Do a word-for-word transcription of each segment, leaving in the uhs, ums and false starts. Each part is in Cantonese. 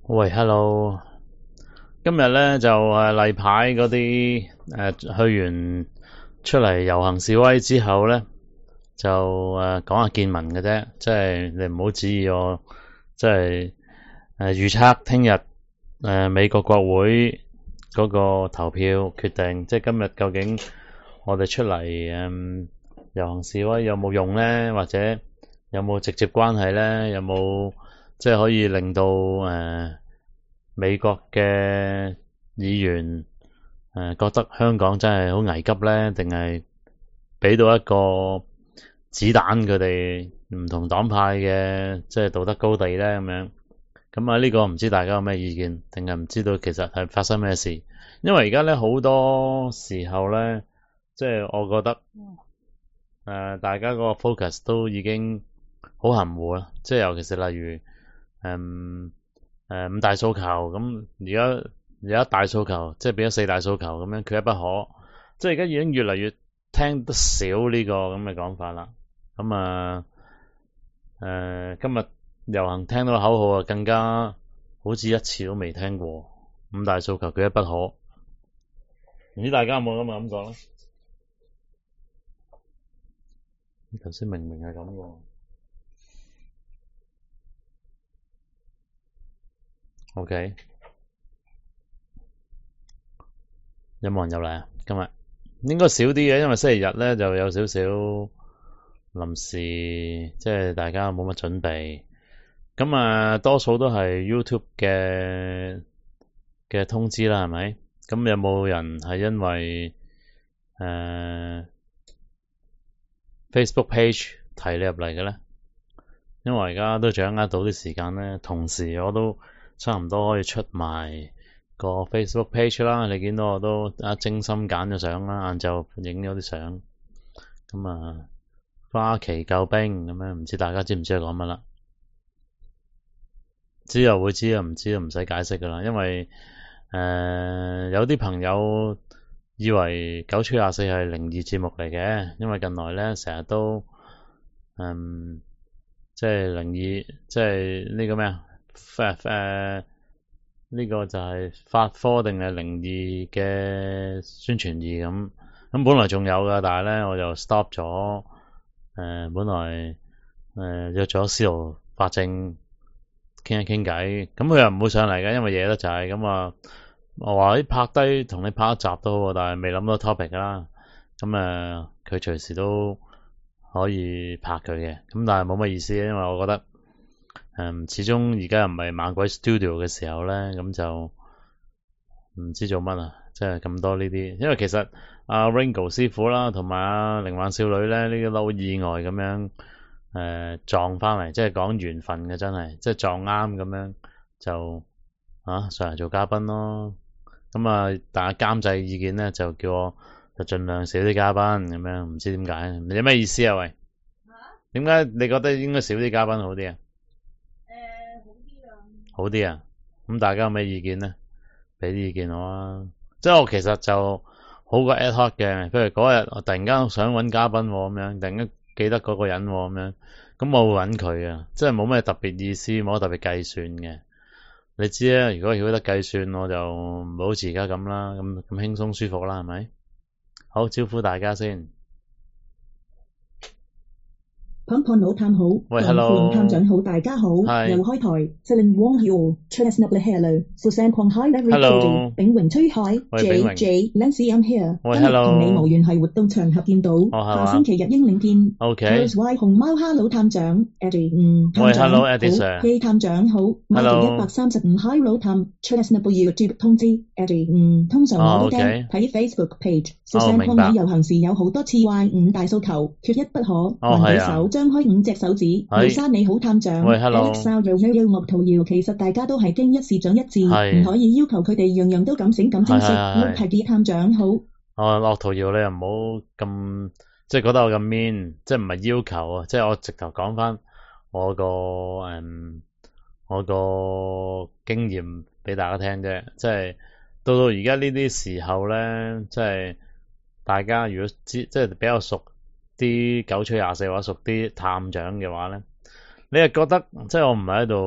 喂，hello，今日咧就誒例牌嗰啲誒去完出嚟遊行示威之後咧，就誒講下見聞嘅啫，即係你唔好指意我，即係誒預測聽日誒美國國會嗰個投票決定，即係今日究竟我哋出嚟誒遊行示威有冇用咧，或者有冇直接關係咧，有冇即係可以令到誒、呃、美國嘅議員誒、呃、覺得香港真係好危急咧，定係俾到一個子彈佢哋唔同黨派嘅即係道德高地咧咁樣？咁啊呢個唔知大家有咩意見，定係唔知道其實係發生咩事？因為而家咧好多時候咧，即係我覺得誒、呃、大家個 focus 都已經好含糊啦，即係尤其是例如誒誒、嗯呃、五大訴求咁，而家而家大訴求即係變咗四大訴求咁樣，缺一不可。即係而家已經越嚟越聽得少呢個咁嘅講法啦。咁啊誒今日遊行聽到口號啊，更加好似一次都未聽過。五大訴求缺一不可，唔知大家有冇咁嘅感覺咧？頭先明明係咁喎。OK，有冇人入嚟啊？今日應該少啲嘅，因為星期日咧就有少少臨時，即係大家冇乜準備。咁啊，多數都係 YouTube 嘅嘅通知啦，係咪？咁有冇人係因為誒、呃、Facebook page 提你入嚟嘅咧？因為而家都掌握到啲時間咧，同時我都差唔多可以出埋個 Facebook page 啦。你見到我都啊精心揀咗相啦，晏晝影咗啲相。咁啊，花旗救兵咁樣，唔知大家知唔知係講乜啦？知又會知，又唔知就唔使解釋噶啦。因為誒、呃、有啲朋友以為九七廿四係靈異節目嚟嘅，因為近來咧成日都嗯即係靈異，即係呢個咩啊？誒誒呢個就係法科定係靈異嘅宣傳意咁。咁本來仲有噶，但係咧我就 stop 咗。誒、呃，本來誒、呃、約咗司徒法正傾一傾偈，咁佢又唔會上嚟嘅，因為夜得滯。咁啊，我話啲拍低同你拍一集都好，但係未諗到 topic 啦。咁誒，佢隨時都可以拍佢嘅，咁但係冇乜意思，因為我覺得誒、嗯，始終而家又唔係猛鬼 studio 嘅時候咧，咁就唔知做乜啊，即係咁多呢啲。因為其實阿 Ringo 師傅啦，同埋阿靈幻少女咧，呢啲都意外咁樣誒、呃、撞翻嚟，即係講緣分嘅，真係即係撞啱咁樣就啊上嚟做嘉賓咯。咁啊，大家監製意見咧就叫我就盡量少啲嘉賓咁樣，唔知點解，你有咩意思啊？喂，點解你覺得應該少啲嘉賓好啲啊？誒，好啲啊！好啲啊！咁大家有咩意見咧？俾啲意見我啊！即係我其實就好過 ad hoc 嘅，譬如嗰日我突然間想揾嘉賓咁樣，突然間記得嗰個人咁樣，咁我會揾佢啊！即係冇咩特別意思，冇特別計算嘅。你知啊，如果曉得計算，我就唔好似而家咁啦，咁咁輕鬆舒服啦，係咪？好，招呼大家先。 胖胖佬探好， 喂林 ，hello， 探長好，大家好，又開台 ，Celine Wong Hill Chestnut Hello，Susan Kwong Hi Hello， Larry 炳榮吹海 ，J J Nancy I'm here， 喂今日 ，hello， 同你無緣係活動場合見到， 哦係嘛下星期日英領見 ，OK， Rose Y 紅貓 Hello 探長 Eddie，嗯喂探長 ，hello 好 Eddie Sir， ，K 探長好 ，Michael 一百三十五 Hello 探 Chestnut Hill 通知 Eddie，嗯通常我都聽哦，OK， 睇 Facebook page， 哦 Susan 明 Kwong 白喺遊行時有好多次話五大訴求，缺一不可， 哦還舉係啊， 手張開五隻手指，盧係， 生你好探長喂，hello， ，Alex Sao 又又莫圖瑤，其實大家都係經一事長一智，唔係， 可以要求佢哋樣樣都咁醒咁精係識。 係係， Luke 探長好， 哦，樂圖瑤你又唔好咁，即係覺得我咁 mean，即係唔係要求啊，即係我直頭講翻我個誒我個經驗俾大家聽啫，即係到到而家呢啲時候咧，即係大家如果知即係比較熟啲九吹廿四或者熟啲探長嘅話咧，你係覺得即係我唔係喺度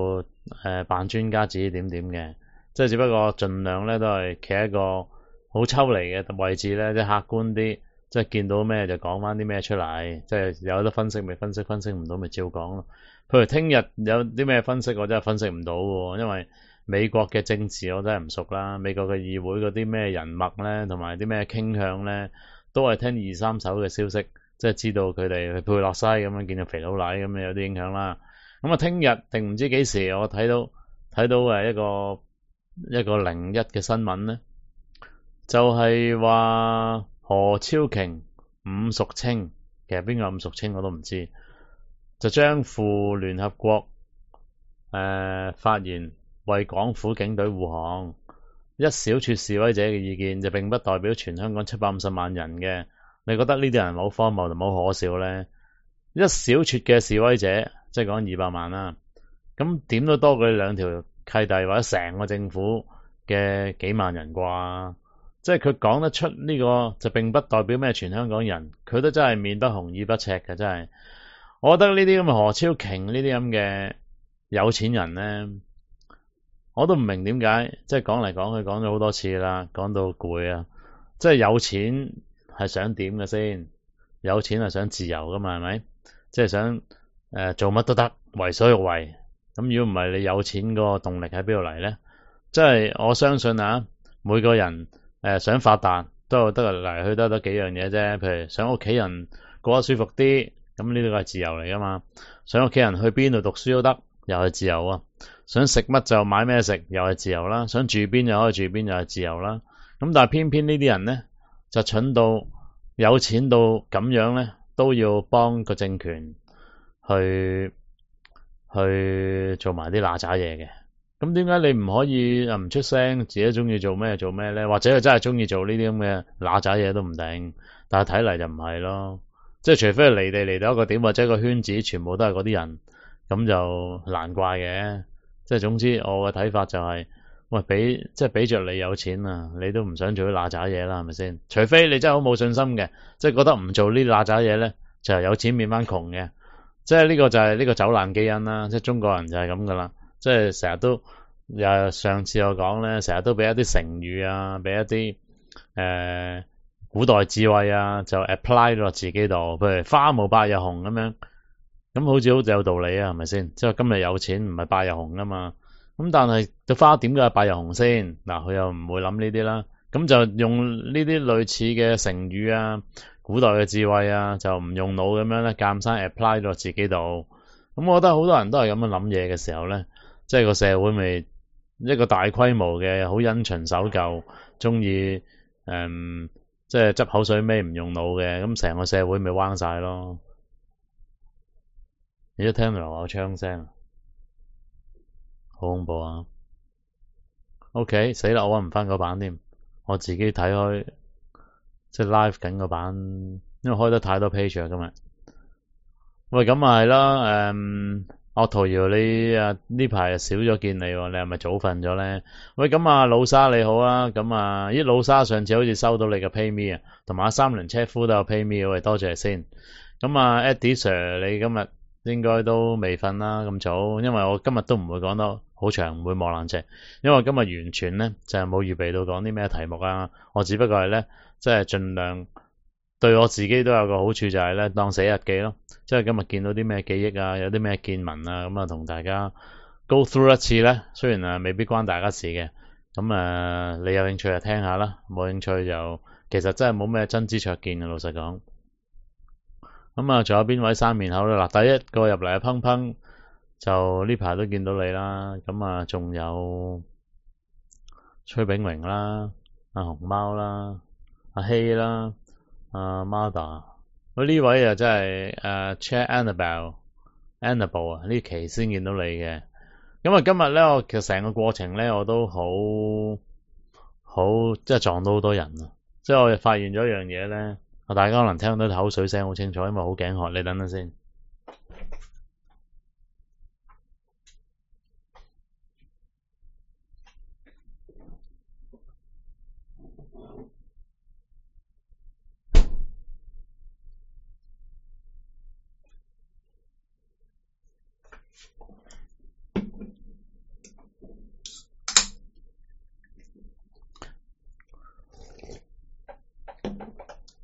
誒扮專家指指點點嘅，即係只不過盡量咧都係企喺一個好抽離嘅位置咧，即係客觀啲，即係見到咩就講翻啲咩出嚟，即係有得分析咪分析，分析唔到咪照講咯。譬如聽日有啲咩分析，我真係分析唔到喎，因為美國嘅政治我真係唔熟啦，美國嘅議會嗰啲咩人脈咧，同埋啲咩傾向咧，都係聽二三手嘅消息，即係知道佢哋去佩洛西咁樣見到肥佬奶咁樣有啲影響啦。咁啊，聽日定唔知幾時，我睇到睇到誒一個一個零一嘅新聞咧，就係話何超瓊、伍淑清，其實邊個伍淑清我都唔知，就將赴聯合國誒、呃、發言，為港府警隊護航。一小撮示威者嘅意見就並不代表全香港七百五十萬人嘅。你覺得呢啲人好荒謬同好可笑呢？一小撮嘅示威者，即係講二百萬啦，咁點都多過兩條契弟或者成個政府嘅幾萬人啩？即係佢講得出呢個就並不代表咩全香港人，佢都真係面不紅耳不赤嘅，真係。我覺得呢啲咁嘅何超瓊呢啲咁嘅有錢人呢，我都唔明點解，即係講嚟講去講咗好多次啦，講到攰啊！即係有錢係想點嘅先？有錢係想自由噶嘛，係咪？即係想誒、呃、做乜都得，為所欲為。咁如果唔係，你有錢個動力喺邊度嚟呢？即係我相信啊，每個人誒、呃、想發達都有得嚟去得得幾樣嘢啫。譬如想屋企人過得舒服啲，咁呢個係自由嚟噶嘛。想屋企人去邊度讀書都得，又係自由啊。想食乜就買咩食，又係自由啦。想住邊就可以住邊，又係自由啦。咁但係偏偏呢啲人呢，就蠢到有錢到咁樣呢，都要幫個政權去去做埋啲嗱喳嘢嘅。咁點解你唔可以唔出聲，自己中意做咩做咩呢？或者佢真係中意做呢啲咁嘅嗱喳嘢都唔定，但係睇嚟就唔係咯。即係除非係離地離到一個點，或者個圈子全部都係嗰啲人，咁就難怪嘅。即係總之，我嘅睇法就係、是，喂，俾即係俾着你有錢啊，你都唔想做啲嗱喳嘢啦，係咪先？除非你真係好冇信心嘅，即係覺得唔做呢啲嗱喳嘢咧，就係有錢變翻窮嘅。即係呢個就係呢個走難基因啦。即係中國人就係咁噶啦。即係成日都，又上次我講咧，成日都俾一啲成語啊，俾一啲誒、呃、古代智慧啊，就 apply 落自己度，譬如花無百日紅咁樣。咁好似好似有道理啊，係咪先？即係今日有錢唔係百日紅噶嘛。咁但係個花點解係百日紅先？嗱，佢又唔會諗呢啲啦。咁就用呢啲類似嘅成語啊、古代嘅智慧啊，就唔用腦咁樣咧，夾硬 apply 到自己度。咁我覺得好多人都係咁樣諗嘢嘅時候咧，即係個社會咪一個大規模嘅好因循守舊，中意誒，即係執口水尾唔用腦嘅，咁成個社會咪彎晒咯。你一聽到有槍聲，好恐怖啊 ！OK， 死啦，我搵唔翻個版添，我自己睇開，即係 live 緊個版，因為開得太多 page 啊今日。喂，咁啊係啦，誒，我陶瑤你啊呢排少咗見你，你係咪早瞓咗咧？喂，咁啊老沙你好啊，咁啊，咦老沙上次好似收到你嘅 PayMe 啊，同埋阿三輪車夫都有 PayMe，喂多謝先。咁啊 Eddie Sir 你今日應該都未瞓啦咁早，因為我今日都唔會講得好長，唔會磨爛蓆，因為今日完全咧就係冇預備到講啲咩題目啊，我只不過係咧即係盡量對我自己都有個好處，就係咧當寫日記咯，即係今日見到啲咩記憶啊，有啲咩見聞啊，咁啊同大家 go through 一次咧，雖然啊未必關大家事嘅，咁啊你有興趣就聽下啦，冇興趣就其實真係冇咩真知灼見嘅，老實講。咁啊，仲有邊位生面口咧？嗱，第一個入嚟啊，砰砰，就呢排都見到你啦。咁啊，仲有崔炳榮啦，阿熊貓啦，阿希啦，阿 Mother。喂，呢位啊真係誒 Chat Annabelle，Annabelle 啊，呢期先見到你嘅。咁啊，今日咧，我其實成個過程咧，我都好好即係撞到好多人啊！即係我哋發現咗一樣嘢咧。大家可能聽到口水聲好清楚，因為好頸渴。你等等先。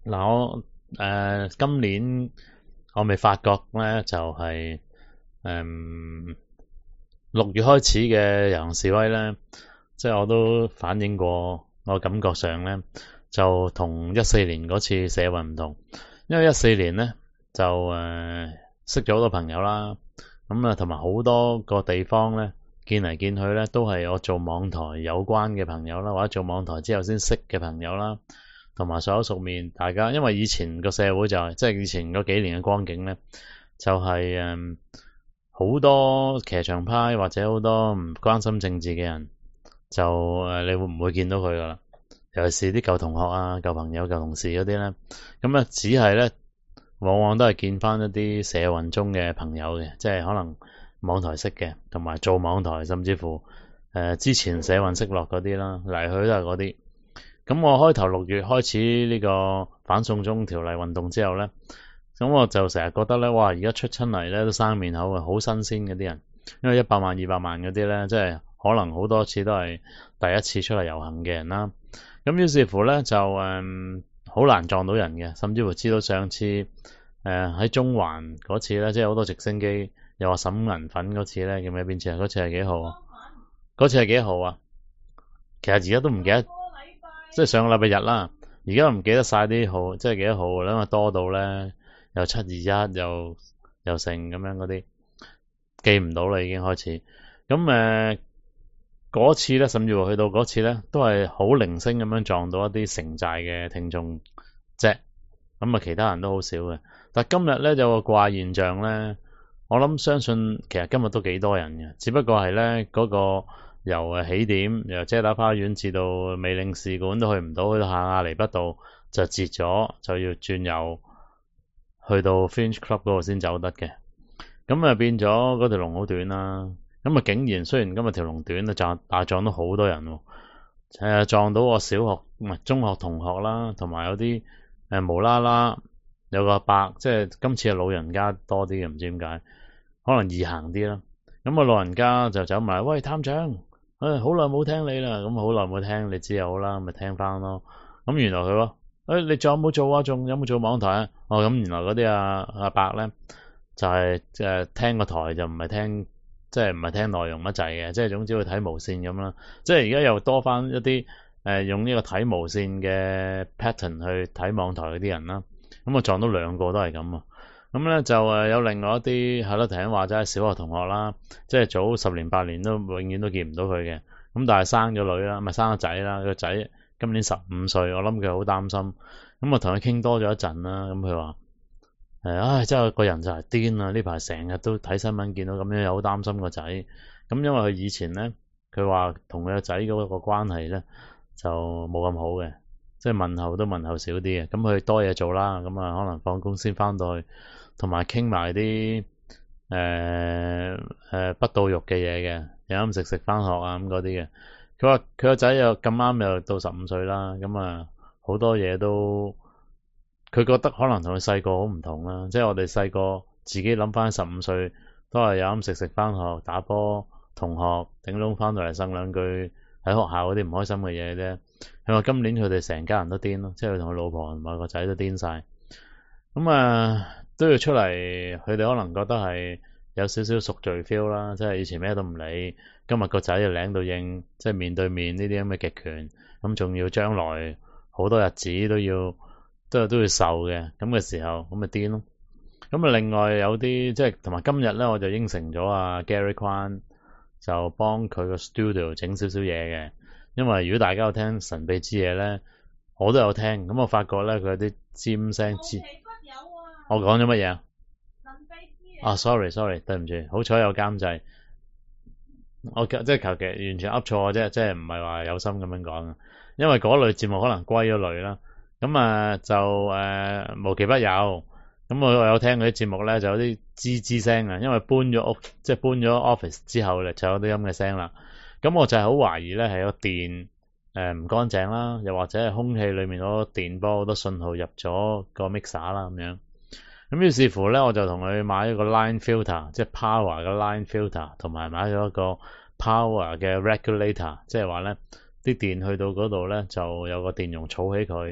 嗱我誒、呃、今年我未發覺咧，就係誒六月開始嘅遊行示威咧，即係我都反映過，我感覺上咧就同一四年嗰次社運唔同，因為一四年咧就誒、呃、識咗好多朋友啦，咁啊同埋好多個地方咧見嚟見去咧都係我做網台有關嘅朋友啦，或者做網台之後先識嘅朋友啦。同埋熟口熟面，大家因為以前個社會就係、是、即係以前嗰幾年嘅光景咧，就係誒好多騎牆派或者好多唔關心政治嘅人，就誒、呃、你會唔會見到佢噶啦？尤其是啲舊同學啊、舊朋友、舊同事嗰啲咧，咁啊只係咧往往都係見翻一啲社運中嘅朋友嘅，即係可能網台識嘅，同埋做網台，甚至乎誒、呃、之前社運識落嗰啲啦，嚟去都係嗰啲。咁我開頭六月開始呢個反送中條例運動之後咧，咁我就成日覺得咧，哇！而家出親嚟咧都生面口嘅，好新鮮嗰啲人，因為一百萬、二百萬嗰啲咧，即係可能好多次都係第一次出嚟遊行嘅人啦。咁於是乎咧就誒好、嗯、難撞到人嘅，甚至乎知道上次誒喺、呃、中環嗰次咧，即係好多直升機又話審銀粉嗰次咧，叫咩邊次啊？嗰次係幾號啊？嗰次係幾號啊？其實而家都唔記得。即係上個禮拜日啦，而家唔記得晒啲號，即係幾多號啦，因為多到咧，又七二一又又成咁樣嗰啲，記唔到啦已經開始。咁誒嗰次咧，甚至乎去到嗰次咧，都係好零星咁樣撞到一啲城寨嘅聽眾啫。咁啊，其他人都好少嘅。但係今日咧有個怪現象咧，我諗相信其實今日都幾多人嘅，只不過係咧嗰個。由誒起點，由遮打花園至到美領事館都去唔到，去到下亞厘畢道就截咗，就要轉右去到 Fringe Club 嗰度先走得嘅。咁啊變咗嗰條龍好短啦。咁啊竟然雖然今日條龍短啊，撞但係撞到好多人喎。誒撞到我小學唔係中學同學啦，同埋有啲誒無啦啦有個阿伯，即係今次係老人家多啲嘅，唔知點解，可能易行啲啦。咁啊老人家就走埋，喂探長。誒，好耐冇聽你啦，咁好耐冇聽，你知又好啦，咪聽翻咯。咁原來佢話，誒，你仲有冇做啊？仲有冇做網台啊？哦，咁原來嗰啲阿阿伯咧，就係即係聽個台就唔係聽，即係唔係聽內容乜滯嘅，即係總之會睇無線咁啦。即係而家又多翻一啲誒，用呢個睇無線嘅 pattern 去睇網台嗰啲人啦。咁我撞到兩個都係咁啊。咁咧就誒有另外一啲係咯，頭先話齋小學同學啦，即係早十年八年都永遠都見唔到佢嘅。咁但係生咗女啦，咪生咗仔啦，個仔今年十五歲，我諗佢好擔心。咁我同佢傾多咗一陣啦，咁佢話誒，唉，真係個人就係癲啊！呢排成日都睇新聞見到咁樣，又好擔心個仔。咁因為佢以前咧，佢話同佢個仔嗰個關係咧就冇咁好嘅，即係問候都問候少啲嘅。咁佢多嘢做啦，咁啊可能放工先翻到去。同埋傾埋啲誒誒不到肉嘅嘢嘅，飲飲食食翻學啊咁嗰啲嘅。佢話佢個仔又咁啱又到十五歲啦，咁啊好多嘢都佢覺得可能同佢細個好唔同啦。即係我哋細個自己諗翻十五歲都係飲飲食食翻學打波，同學頂籠翻到嚟呻兩句喺學校嗰啲唔開心嘅嘢啫。佢話今年佢哋成家人都癲咯，即係佢同佢老婆同埋個仔都癲晒。咁啊〜都要出嚟，佢哋可能覺得係有少少贖罪 feel 啦，即係以前咩都唔理，今日個仔就領到應，即係面對面呢啲咁嘅極權，咁仲要將來好多日子都要都都要受嘅，咁嘅時候咁咪癲咯。咁啊，另外有啲即係同埋今日咧，我就應承咗阿 Gary Kwan 就幫佢個 studio 整少少嘢嘅，因為如果大家有聽神秘之夜咧，我都有聽，咁我發覺咧佢有啲尖聲尖。我講咗乜嘢啊？啊 ，sorry sorry，對唔住，好彩有監製。我即係求其完全噏錯啫，即係唔係話有心咁樣講啊。因為嗰類節目可能歸咗類啦。咁啊就誒、呃、無奇不有。咁我有聽嗰啲節目咧，就有啲吱吱聲啊。因為搬咗屋，即係搬咗 office 之後咧，就有啲咁嘅聲啦。咁我就係好懷疑咧，係個電誒唔乾淨啦，又或者係空氣裏面嗰個電波好多信號入咗個 mixer 啦咁樣。咁於是乎咧，我就同佢買咗個 line filter，即係 power 嘅 line filter，同埋買咗一個 power 嘅 regulator，即係話咧啲電去到嗰度咧就有個電容儲起佢，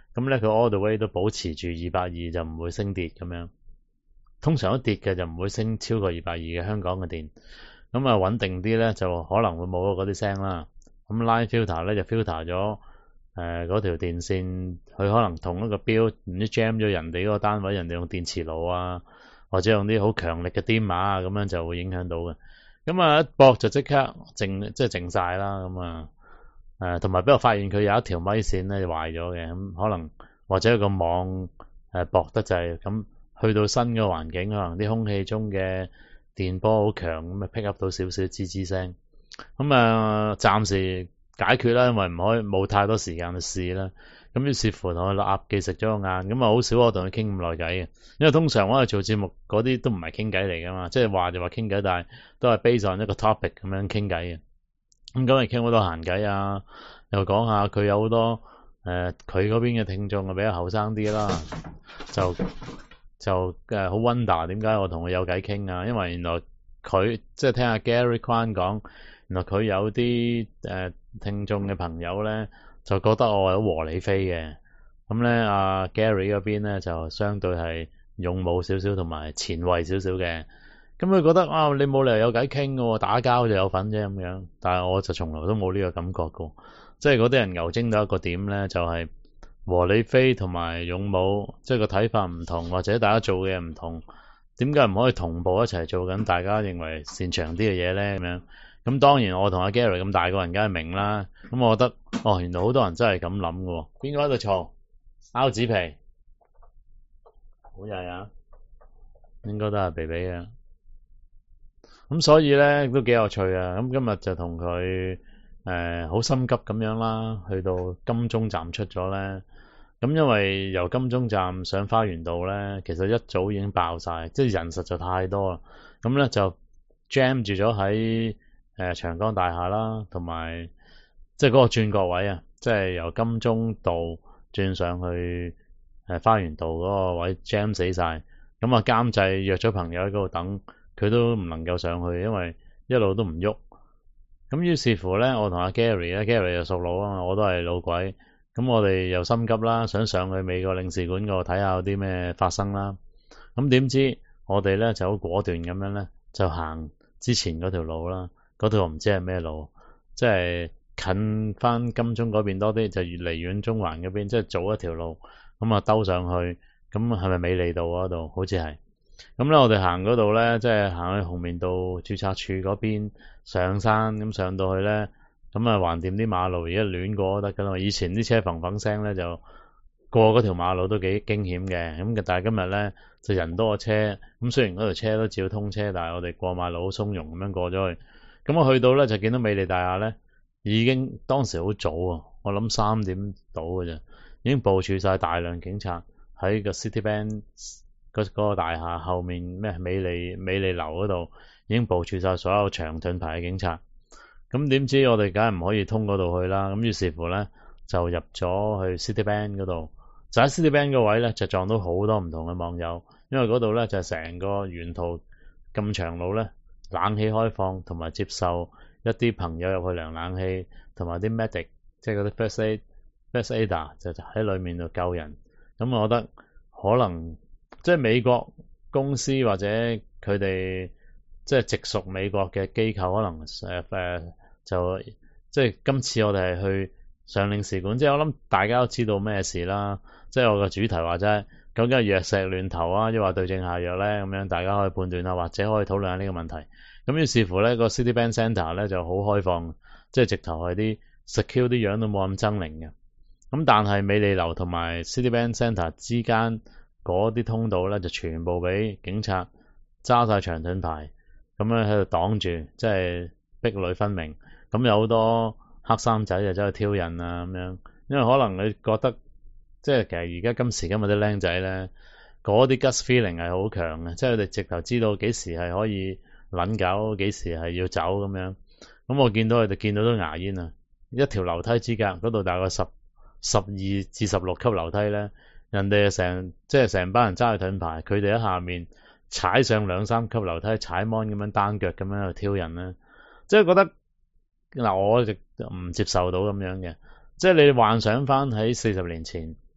咁咧佢 all the way 都保持住二百二就唔會升跌咁樣。通常都跌嘅就唔會升超過二百二嘅香港嘅電。咁啊穩定啲咧就可能會冇嗰啲聲啦。咁 line filter 咧就 filter 咗誒嗰條電線，佢可能同一個標唔知 jam 咗人哋嗰個單位，人哋用電磁爐啊，或者用啲好強力嘅電碼啊，咁樣就會影響到嘅。咁啊一駁就即刻靜，即係靜晒啦。咁啊誒同埋俾我發現佢有一條咪線咧壞咗嘅，咁可能或者個網誒駁得滯，咁去到新嘅環境，可能啲空氣中嘅電波好強，咁啊 pick up 到少少吱吱聲。咁啊暫時解決啦，因為唔可以冇太多時間去試啦。咁於是乎同佢鴨記食咗個晏，咁啊好少我同佢傾咁耐偈嘅，因為通常我哋做節目嗰啲都唔係傾偈嚟噶嘛，即係話就話傾偈，但係都係 base on 一個 topic 咁樣傾偈嘅。咁今日傾好多閒偈啊，又講下佢有好多誒佢嗰邊嘅聽眾啊比較後生啲啦，就就誒好 wonder 點解我同佢有偈傾啊，因為原來佢即係聽阿 Gary Kwan 講，原來佢有啲誒、呃、聽眾嘅朋友咧就覺得我係好和理非嘅，咁咧阿 Gary 嗰邊咧就相對係勇武少少同埋前衛少少嘅，咁佢覺得啊你冇理由有偈傾嘅喎，打交就有份啫咁樣，但係我就從來都冇呢個感覺過，即係嗰啲人牛精到一個點咧，就係、是、和理非同埋勇武，即係個睇法唔同，或者大家做嘅嘢唔同，點解唔可以同步一齊做緊大家認為擅長啲嘅嘢咧咁樣？咁當然我同阿 Gary 咁大個人梗係明啦，咁我覺得哦原來好多人真係咁諗嘅喎。邊個喺度嘈？拗紙皮，好曳啊！應該都係肥肥嘅。咁所以咧都幾有趣啊！咁今日就同佢誒好心急咁樣啦，去到金鐘站出咗咧。咁因為由金鐘站上花園道咧，其實一早已經爆晒，即係人實在太多啦。咁咧就 jam 住咗喺誒長江大廈啦，同埋即係嗰個轉角位啊，即係由金鐘道轉上去誒花園道嗰個位 jam 死晒。咁啊監製約咗朋友喺嗰度等，佢都唔能夠上去，因為一路都唔喐。咁於是乎咧，我同阿 Gary 咧 ，Gary 又熟佬啊嘛，我都係老鬼。咁我哋又心急啦，想上去美國領事館嗰度睇下有啲咩發生啦。咁點知我哋咧就好果斷咁樣咧，就行之前嗰條路啦。嗰條唔知係咩路，即係近翻金鐘嗰邊多啲，就越嚟遠中環嗰邊，即係早一條路。咁啊兜上去，咁係咪美利道嗰度？好似係。咁咧我哋行嗰度咧，即係行去紅棉道註冊處嗰邊上山，咁上到去咧。咁啊，橫掂啲馬路而家亂過都得噶啦。以前啲車嘭嘭聲咧，就過嗰條馬路都幾驚險嘅。咁但係今日咧就人多過車，咁雖然嗰條車都照通車，但係我哋過馬路好鬆容咁樣過咗去。咁我去到咧就見到美利大廈咧，已經當時好早啊，我諗三點到嘅啫，已經部署晒大量警察喺個 Citibank 嗰嗰個大廈後面咩美利美利樓嗰度，已經部署晒所有長盾牌嘅警察。咁點知我哋梗係唔可以通嗰度去啦，咁於是乎咧就入咗去 Citibank 嗰度，就喺 Citibank 個位咧就撞到好多唔同嘅網友，因為嗰度咧就係成個沿途咁長路咧冷氣開放，同埋接受一啲朋友入去涼冷氣，同埋啲 medic 即係嗰啲 first aid first aider 就喺裏面度救人。咁我覺得可能即係美國公司或者佢哋即係直屬美國嘅機構，可能誒誒、呃、就即係今次我哋係去上領事館，即係我諗大家都知道咩事啦。即係我個主題話齋，究竟係藥石亂投啊，抑或對症下藥咧？咁樣大家可以判斷啊，或者可以討論下呢個問題。咁於是乎咧，個 Citibank Centre 咧就好開放，即係直頭係啲 secure 啲樣都冇咁猙獰嘅。咁但係美利樓同埋 Citibank Centre 之間嗰啲通道咧，就全部俾警察揸晒長盾牌。咁樣喺度擋住，即係壁壘分明。咁有好多黑衫仔就走去挑釁啊咁樣，因為可能你覺得，即係其實而家今時今日啲僆仔咧，嗰啲 gut feeling 係好強嘅，即係佢哋直頭知道幾時係可以撚搞，幾時係要走咁樣。咁我見到佢哋見到都牙煙啊！一條樓梯之隔，嗰度大概十十二至十六級樓梯咧，人哋成即係成班人揸住盾牌，佢哋喺下面踩上兩三級樓梯，踩 mon 咁樣單腳咁樣去挑人咧，即係覺得嗱，我就唔接受到咁樣嘅。即係你幻想翻喺四十年前，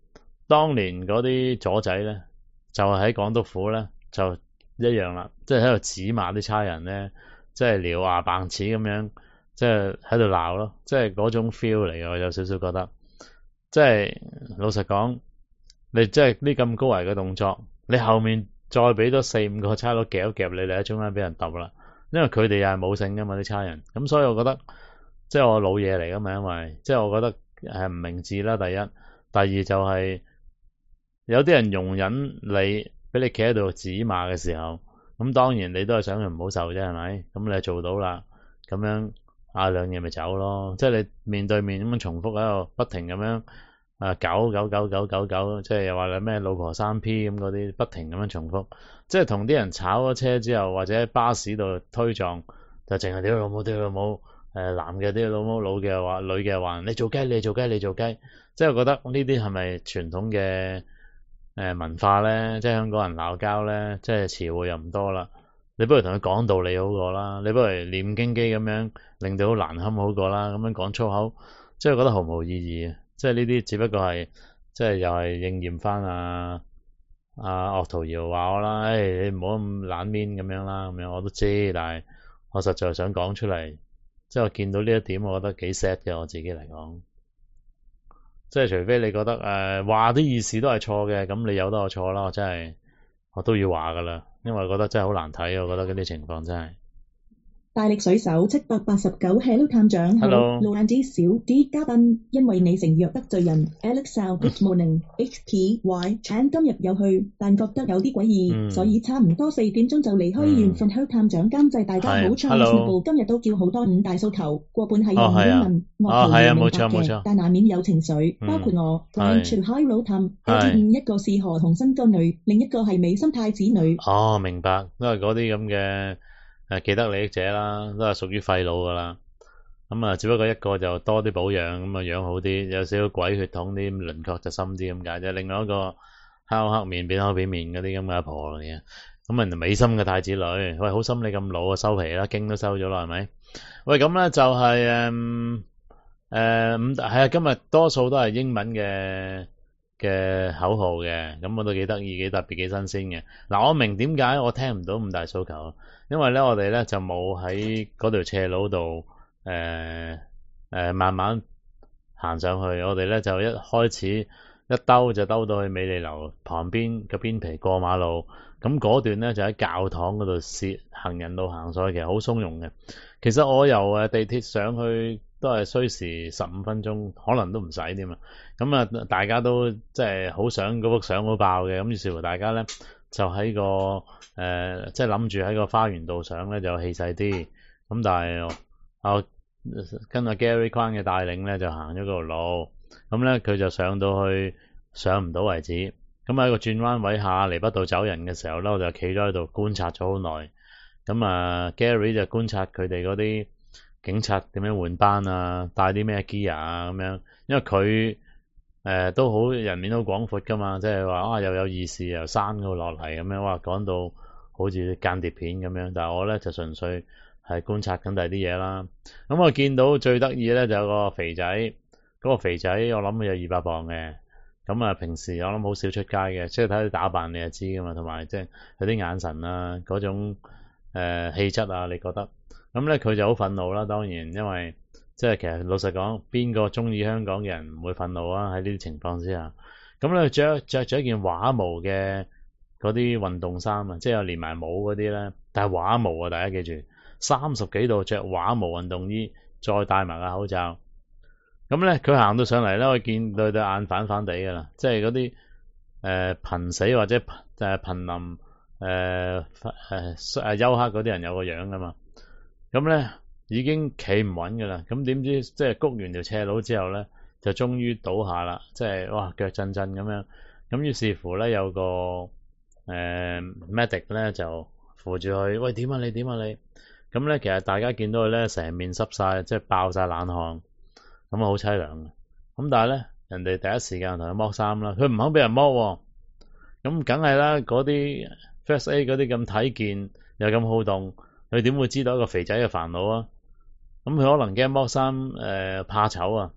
當年嗰啲左仔咧，就喺港督府咧就一樣啦，即係喺度指罵啲差人咧，即係撩牙棒齒咁樣，即係喺度鬧咯，即係嗰種 feel 嚟嘅，我有少少覺得。即係老實講，你即係呢咁高危嘅動作，你後面再俾多四五個差佬夾一夾你，你喺中間俾人揼啦，因為佢哋又係冇性噶嘛啲差人，咁所以我覺得即係我老嘢嚟噶嘛，因為即係我覺得係唔明智啦。第一，第二就係、是、有啲人容忍你俾你企喺度指罵嘅時候，咁當然你都係想佢唔好受啫，係咪？咁你係做到啦，咁樣嗌兩嘢咪走咯，即係你面對面咁樣重複喺度不停咁樣。啊九九九九九九，即係又話你咩老婆三 P 咁嗰啲，不停咁樣重複，即係同啲人炒咗車之後，或者喺巴士度推撞，就淨係屌老母屌老母，誒男嘅屌老母，老嘅話，女嘅話你做雞你做雞你做雞，即係我覺得呢啲係咪傳統嘅誒文化咧？即係香港人鬧交咧，即係詞彙又唔多啦，你不如同佢講道理好過啦，你不如念經機咁樣令到好難堪好過啦，咁樣講粗口，即係覺得毫無意義啊！即係呢啲只不過係，即係又係應驗翻啊啊岳圖瑤話我啦，誒、哎、你唔好咁冷面咁樣啦，咁樣我都知，但係我實在想講出嚟，即係我見到呢一點，我覺得幾 sad 嘅我自己嚟講，即係除非你覺得誒話啲意思都係錯嘅，咁你由得我錯啦，我真係我都要話噶啦，因為我覺得真係好難睇，我覺得嗰啲情況真係。 大力水手七百八十九 Hello 探長好，路蘭之小啲嘉賓，因為你承約得罪人 Alex Good Morning H P Y Chan 今日有去，但覺得有啲詭異， 嗯、所以差唔多四點鐘就離開緣分 Hello 探長監製大家好 Charles 今日都叫好多五大訴求，過半係用英文，我係要明白嘅，但難免有情緒，包括我 Line to Hello 探 L 一個是河童新歌女，另一個係美心太子女。 哦，明白，都係嗰啲咁嘅。誒，既得利益者啦，都係屬於廢佬噶啦。咁啊，只不過一個就多啲保養，咁啊樣好啲，有少少鬼血統啲，輪廓就深啲咁解啫。另外一個黑口黑面變口變面嗰啲咁嘅阿婆嚟嘅。咁人哋美心嘅太子女，喂，好心你咁老啊，收皮啦，經都收咗啦，係咪？喂，咁咧就係誒誒五係啊，今日多數都係英文嘅嘅口號嘅，咁我都幾得意，幾特別，幾新鮮嘅。嗱，我明點解我聽唔到五大訴求。因為咧，我哋咧就冇喺嗰條斜路度誒誒慢慢行上去，我哋咧就一開始一兜就兜到去美利樓旁邊嘅邊皮過馬路，咁嗰段咧就喺教堂嗰度涉行人路行上去，其實好鬆容嘅。其實我由誒地鐵上去都係需時十五分鐘，可能都唔使添啊。咁啊，大家都即係好想嗰幅相好爆嘅，咁於是乎大家咧就喺個誒、呃，即係諗住喺個花園道上咧就有氣勢啲，咁但係我跟阿 Gary Kwan 嘅帶領咧就行咗嗰條路，咁咧佢就上到去上唔到為止，咁喺個轉彎位下嚟不到走人嘅時候咧，我就企咗喺度觀察咗好耐，咁啊 Gary 就觀察佢哋嗰啲警察點樣換班啊，帶啲咩 gear 啊咁樣，因為佢。誒、呃，都好人面好廣闊噶嘛，即係話啊又有義士由山嗰度落嚟咁樣，哇講到好似間諜片咁樣，但係我咧就純粹係觀察緊第啲嘢啦。咁我見到最得意咧就有個肥仔，嗰、嗰個肥仔我諗佢有二百磅嘅，咁啊平時我諗好少出街嘅，即係睇佢打扮你就知噶嘛，同埋即係佢啲眼神啊，嗰種誒氣質啊，你覺得？咁咧佢就好憤怒啦，當然因為。即係其實老實講，邊個中意香港嘅人唔會憤怒啊？喺呢啲情況之下，咁咧着着咗一件畫毛嘅嗰啲運動衫啊，即係有連埋帽嗰啲咧，但係畫毛啊，大家記住，三十幾度着畫毛運動衣，再戴埋個口罩，咁咧佢行到上嚟咧，我見到對眼反反地噶啦，即係嗰啲誒瀕死或者誒瀕臨誒誒誒休克嗰啲人有個樣噶嘛，咁咧。已經企唔穩噶啦，咁點知即係谷完條斜路之後咧，就終於倒下啦，即係哇腳震震咁樣，咁於是乎咧有個誒、呃、medic 咧就扶住佢，喂點啊你點啊你，咁咧其實大家見到佢咧成面濕晒，即係爆晒冷汗，咁啊好凄涼嘅，咁但係咧人哋第一時間同佢剝衫啦，佢唔肯俾人剝，咁梗係啦，嗰啲 First A 嗰啲咁體健又咁好動，佢點會知道一個肥仔嘅煩惱啊？咁佢可能驚剝衫誒怕醜啊，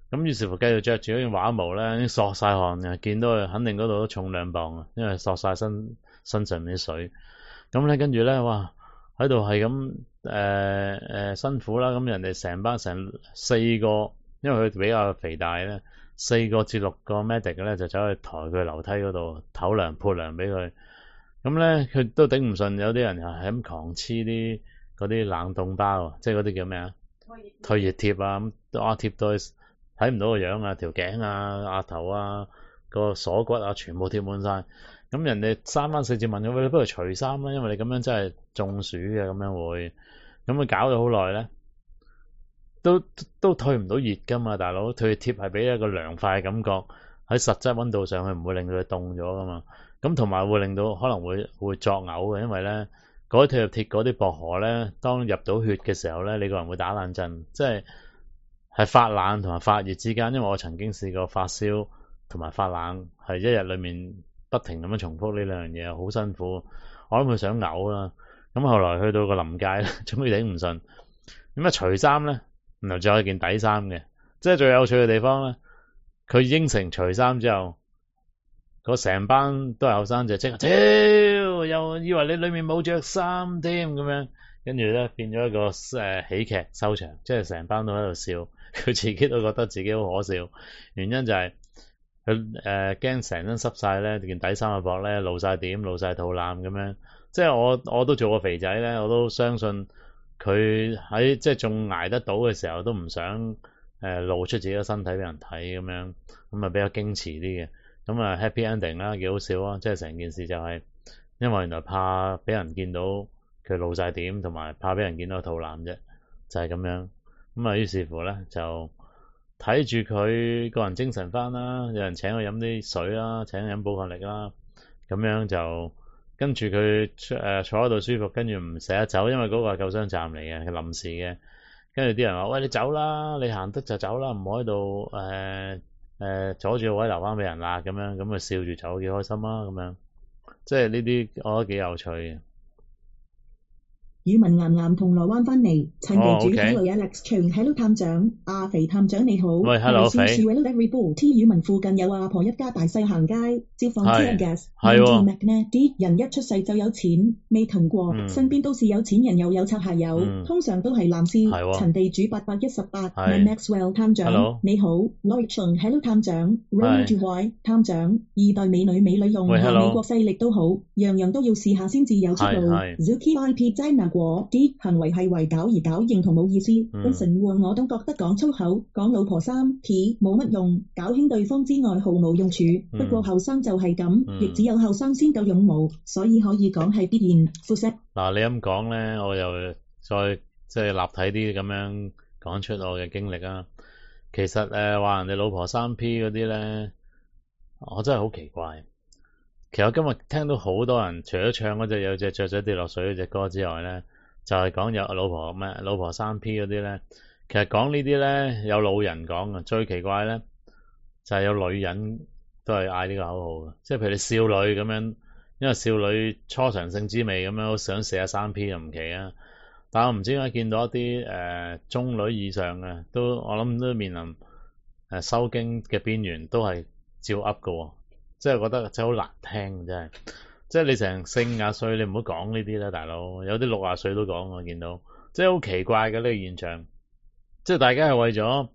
咁於是乎繼續着住嗰件畫毛咧，已經索晒汗嘅，見到佢肯定嗰度都重兩磅啊，因為索晒身身上面啲水。咁咧跟住咧，哇喺度係咁誒誒辛苦啦。咁人哋成班成四個，因為佢比較肥大咧，四個至六個 medic 咧就走去抬佢樓梯嗰度唞涼潑涼俾佢。咁咧佢都頂唔順，有啲人又係咁狂黐啲嗰啲冷凍包，即係嗰啲叫咩啊？退熱貼啊，咁啊貼到睇唔到個樣啊，條頸啊、額頭啊、個鎖骨啊，全部貼滿晒。咁人哋三番四次問佢：喂，你不如除衫啦，因為你咁樣真係中暑嘅，咁樣會。咁佢搞咗好耐咧，都都退唔到熱噶嘛，大佬。退熱貼係俾一個涼快嘅感覺，喺實質溫度上去唔會令到佢凍咗噶嘛。咁同埋會令到可能會會作嘔嘅，因為咧嗰啲退熱貼嗰啲薄荷咧，當入到血嘅時候咧，你個人會打冷震，即係。係發冷同埋發熱之間，因為我曾經試過發燒同埋發冷，係一日裡面不停咁樣重複呢兩樣嘢，好辛苦。我諗佢想嘔啦。咁後來去到個臨界咧，終於頂唔順。咁啊除衫咧，然後仲有件底衫嘅，即係最有趣嘅地方咧。佢應承除衫之後，嗰成班都係後生仔，即係，屌又以為你裡面冇着衫添咁樣，跟住咧變咗一個誒、呃、喜劇收場，即係成班都喺度笑。佢自己都覺得自己好可笑，原因就係佢誒驚成身濕晒咧，件底衫嘅膊咧露晒點，露晒肚腩咁樣。即係我我都做過肥仔咧，我都相信佢喺即係仲捱得到嘅時候，都唔想誒、呃、露出自己嘅身體俾人睇咁樣，咁啊比較矜持啲嘅。咁啊 happy ending 啦，幾好笑啊！即係成件事就係、是、因為原來怕俾人見到佢露晒點，同埋怕俾人見到肚腩啫，就係、是、咁樣。咁啊，於是乎咧就睇住佢個人精神翻啦，有人請佢飲啲水啦，請佢飲寶礦力啦，咁樣就跟住佢誒坐喺度舒服，跟住唔捨得走，因為嗰個係救傷站嚟嘅，係臨時嘅。跟住啲人話：喂，你走啦，你行得就走啦，唔好喺度誒誒阻住個位留翻俾人啦。咁樣咁佢笑住走，幾開心啊！咁樣即係呢啲我覺得幾有趣嘅。 語文岩岩銅鑼灣返嚟，陳地主 Hello Alex 長 Hello 探長，阿肥探長你好。 喂 Hello 肥。 Hello Every Bull T 語文附近有阿婆一家大細行街，照放 tear gas。 係喎。 啲人一出世就有錢，未窮過， 嗯、 身邊都是有錢人又有擦鞋友， 嗯、 通常都係男士。陳地主八百一十八 Maxwell 探長 Hello 你好 Lloyd 長 Hello 探長 Ronald White 探長，二代美女美女用下美國勢力都好，樣樣都要試下先至有出路。Zuki I P 齋拿果啲行為係為搞而搞，認同冇意思。Vincent和我都覺得講粗口、講老婆三 P 冇乜用，搞興對方之外毫無用處。 嗯、 不過後生就係咁， 嗯、 亦只有後生先夠勇武，所以可以講係必然。 嗱，你咁講咧，我又再即係立體啲咁樣講出我嘅經歷啊。其實誒話、呃、人哋老婆三 P 嗰啲咧，我真係好奇怪。其實我今日聽到好多人，除咗唱嗰隻有隻雀仔跌落水嗰隻歌之外咧，就係、是、講有老婆咩老婆三 P 嗰啲咧。其實講呢啲咧有老人講嘅，最奇怪咧就係、是、有女人都係嗌呢個口號嘅，即係譬如你少女咁樣，因為少女初嘗性滋味咁樣，好想試下三 P 就唔奇啊。但係我唔知點解見到一啲誒、呃、中女以上嘅，都我諗都面臨誒、呃、收經嘅邊緣，都係照噏嘅喎。即係覺得真係好難聽，真係。即係你成四廿歲，你唔好講呢啲啦，大佬。有啲六廿歲都講，我見到，即係好奇怪嘅呢個現象。即係大家係為咗誒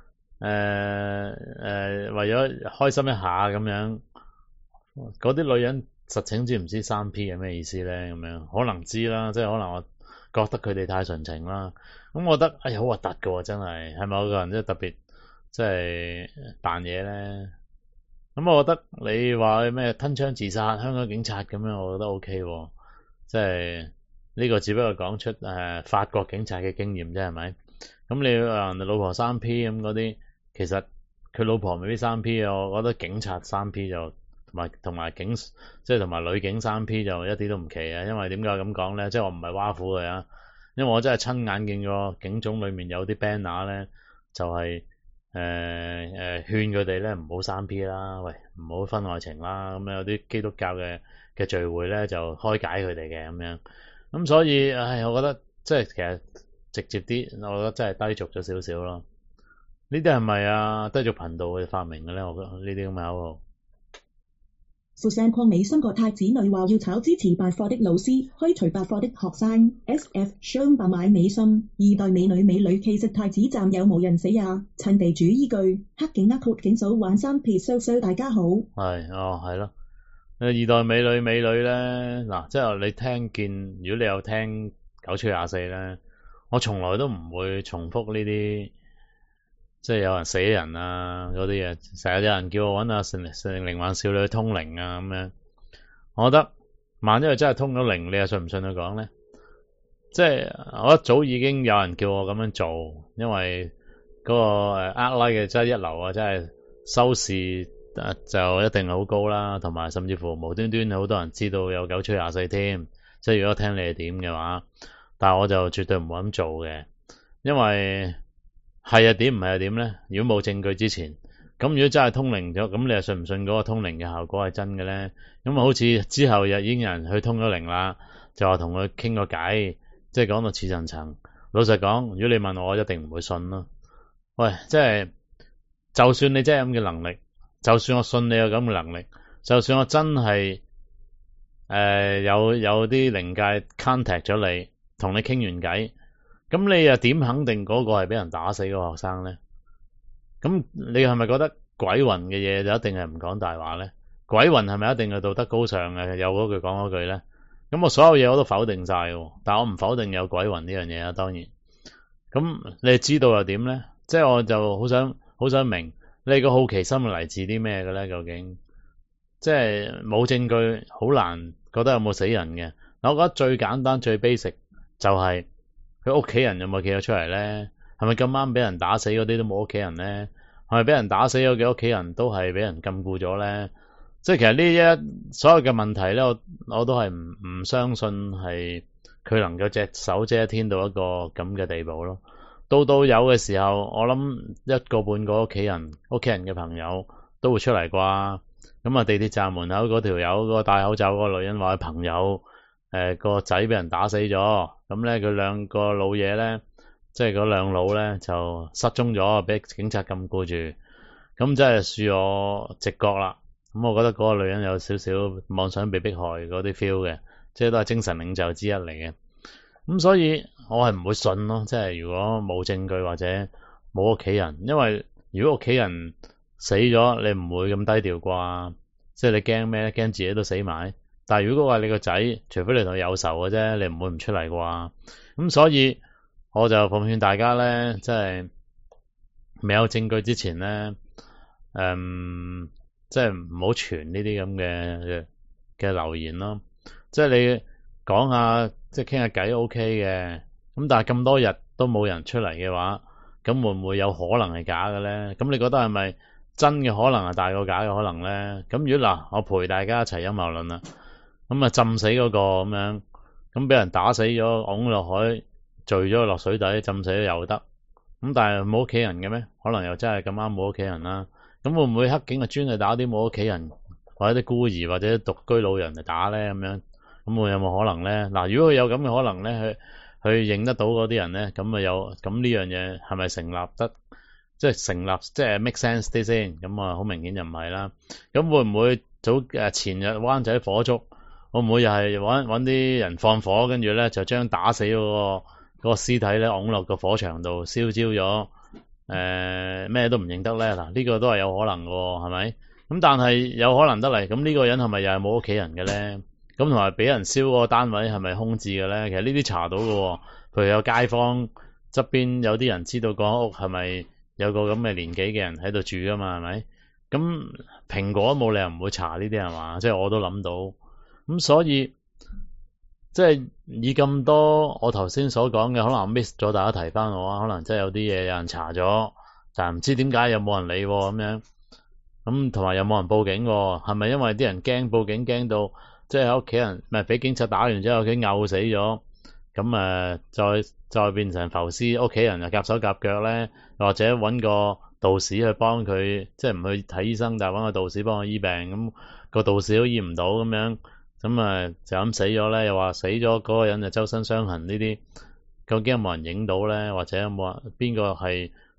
誒為咗開心一下咁樣，嗰啲女人實情知唔知三 P 係咩意思咧？咁樣可能知啦，即係可能我覺得佢哋太純情啦。咁我覺得哎呀好核突㗎喎，真係係咪我個人真係特別即係扮嘢咧？咁我覺得你話咩吞槍自殺香港警察咁樣，我覺得 OK 喎，即係呢個只不過講出誒、呃、法國警察嘅經驗啫，係咪？咁你話人哋老婆三 P 咁嗰啲，其實佢老婆未必三 P 啊，我覺得警察三 P 就同埋同埋警即係同埋女警三 P 就一啲都唔奇啊，因為點解咁講咧？即係我唔係挖苦佢啊，因為我真係親眼見過警總裡面有啲 banner 咧，就係、是。誒誒、呃，勸佢哋咧唔好三 P 啦，喂，唔好分愛情啦，咁樣有啲基督教嘅嘅聚會咧就開解佢哋嘅咁樣，咁所以唉，我覺得即係其實直接啲，我覺得真係低俗咗少少咯。 呢啲係咪啊低俗頻道嘅發明嘅咧？我覺得呢啲咁嘅口號。 富山鄺美心國太子女話要炒支持罷課的老師，開除罷課的學生。S F 雙罷買美心，二代美女美女其實太子站有冇人死呀？趁地主依據，黑警呃括警嫂玩三撇衰衰，大家好。 係哦，係咯。二代美女美女咧，嗱，即係你聽見，如果你有聽九七廿四咧，我從來都唔會重複呢啲。即係有人死人啊嗰啲嘢，成日有人叫我揾阿成成靈幻少女去通靈啊咁樣。我覺得萬一佢真係通咗靈，你又信唔信佢講咧？即係我一早已經有人叫我咁樣做，因為嗰個誒呃 like 嘅真係一流啊，真係收視誒就一定好高啦，同埋甚至乎無端端好多人知道有九七廿四添。即係如果聽你係點嘅話，但係我就絕對唔會咁做嘅，因為係啊點唔係啊點咧？如果冇證據之前，咁如果真係通靈咗，咁你又信唔信嗰個通靈嘅效果係真嘅咧？咁啊好似之後又已經有人去通咗靈啦，就話同佢傾個偈，即係講到似層層。老實講，如果你問我，我一定唔會信咯。喂，即係就算你真係咁嘅能力，就算我信你有咁嘅能力，就算我真係誒、呃、有有啲靈界 contact 咗你，同你傾完偈。咁你又點肯定嗰個係俾人打死個學生咧？咁你係咪覺得鬼魂嘅嘢就一定係唔講大話咧？鬼魂係咪一定係道德高尚嘅？有嗰句講嗰句咧？咁我所有嘢我都否定晒喎，但係我唔否定有鬼魂呢樣嘢啊，當然。咁你知道又點咧？即係我就好想好想明你個好奇心係嚟自啲咩嘅咧？究竟即係冇證據，好難覺得有冇死人嘅。我覺得最簡單最 basic 就係、是。佢屋企人有冇企咗出嚟咧？係咪咁啱俾人打死嗰啲都冇屋企人咧？係咪俾人打死咗嘅屋企人都係俾人禁錮咗咧？即係其實呢一所有嘅問題咧，我我都係唔唔相信係佢能夠隻手遮天到一個咁嘅地步咯。到到有嘅時候，我諗一個半個屋企人、屋企人嘅朋友都會出嚟啩。咁啊，地鐵站門口嗰條友嗰個戴口罩嗰個女人話佢朋友。誒、呃，個仔俾人打死咗，咁咧佢兩個老嘢咧，即係嗰兩老咧就失蹤咗，俾警察禁錮住，咁即係恕我直覺啦。咁我覺得嗰個女人有少少妄想被迫害嗰啲 feel 嘅，即係都係精神領袖之一嚟嘅。咁所以我係唔會信咯，即係如果冇證據或者冇屋企人，因為如果屋企人死咗，你唔會咁低調啩，即係你驚咩？驚自己都死埋。但係如果話你個仔，除非你同佢有仇嘅啫，你唔會唔出嚟啩。咁所以我就奉勸大家咧，即係未有證據之前咧，誒、嗯，即係唔好傳呢啲咁嘅嘅留言咯。即係你講下，即係傾下偈 OK 嘅。咁但係咁多日都冇人出嚟嘅話，咁會唔會有可能係假嘅咧？咁你覺得係咪真嘅可能係大過假嘅可能咧？咁如果嗱，我陪大家一齊陰謀論啦。咁啊浸死嗰個咁樣，咁俾人打死咗，㧬落海，墜咗落水底，浸死咗又得。咁但係冇屋企人嘅咩？可能又真係咁啱冇屋企人啦。咁會唔會黑警啊專係打啲冇屋企人或者啲孤兒或者獨居老人嚟打咧？咁樣咁會有冇可能咧？嗱，如果佢有咁嘅可能咧，去去認得到嗰啲人咧，咁啊有咁呢樣嘢係咪成立得？即係成立即係 make sense 啲先？咁啊好明顯就唔係啦。咁會唔會早誒前日灣仔火燭？會唔會又係搵搵啲人放火，跟住咧就將打死嗰個嗰個屍體咧㧬落個火場度燒焦咗，誒咩都唔認得咧？嗱，呢個都係有可能嘅，係咪？咁但係有可能得嚟，咁呢個人係咪又係冇屋企人嘅咧？咁同埋俾人燒嗰個單位係咪空置嘅咧？其實呢啲查到嘅，譬如有街坊側邊有啲人知道嗰屋係咪有個咁嘅年紀嘅人喺度住噶嘛？係咪？咁蘋果冇理由唔會查呢啲係嘛？即係我都諗到。咁所以即係以咁多我頭先所講嘅，可能 miss 咗大家提翻我啊，可能真係有啲嘢有人查咗，但係唔知點解有冇人理咁樣，咁同埋有冇人報警？係咪因為啲人驚報警驚到即係喺屋企人唔係俾警察打完之後佢嘔死咗，咁誒再再變成浮屍，屋企人又夾手夾腳咧，或者搵個道士去幫佢，即係唔去睇醫生，但係搵個道士幫佢醫病，咁個道士都醫唔到咁樣。咁啊，就咁死咗咧，又話死咗嗰個人就周身傷痕呢啲，究竟有冇人影到咧？或者有冇邊個係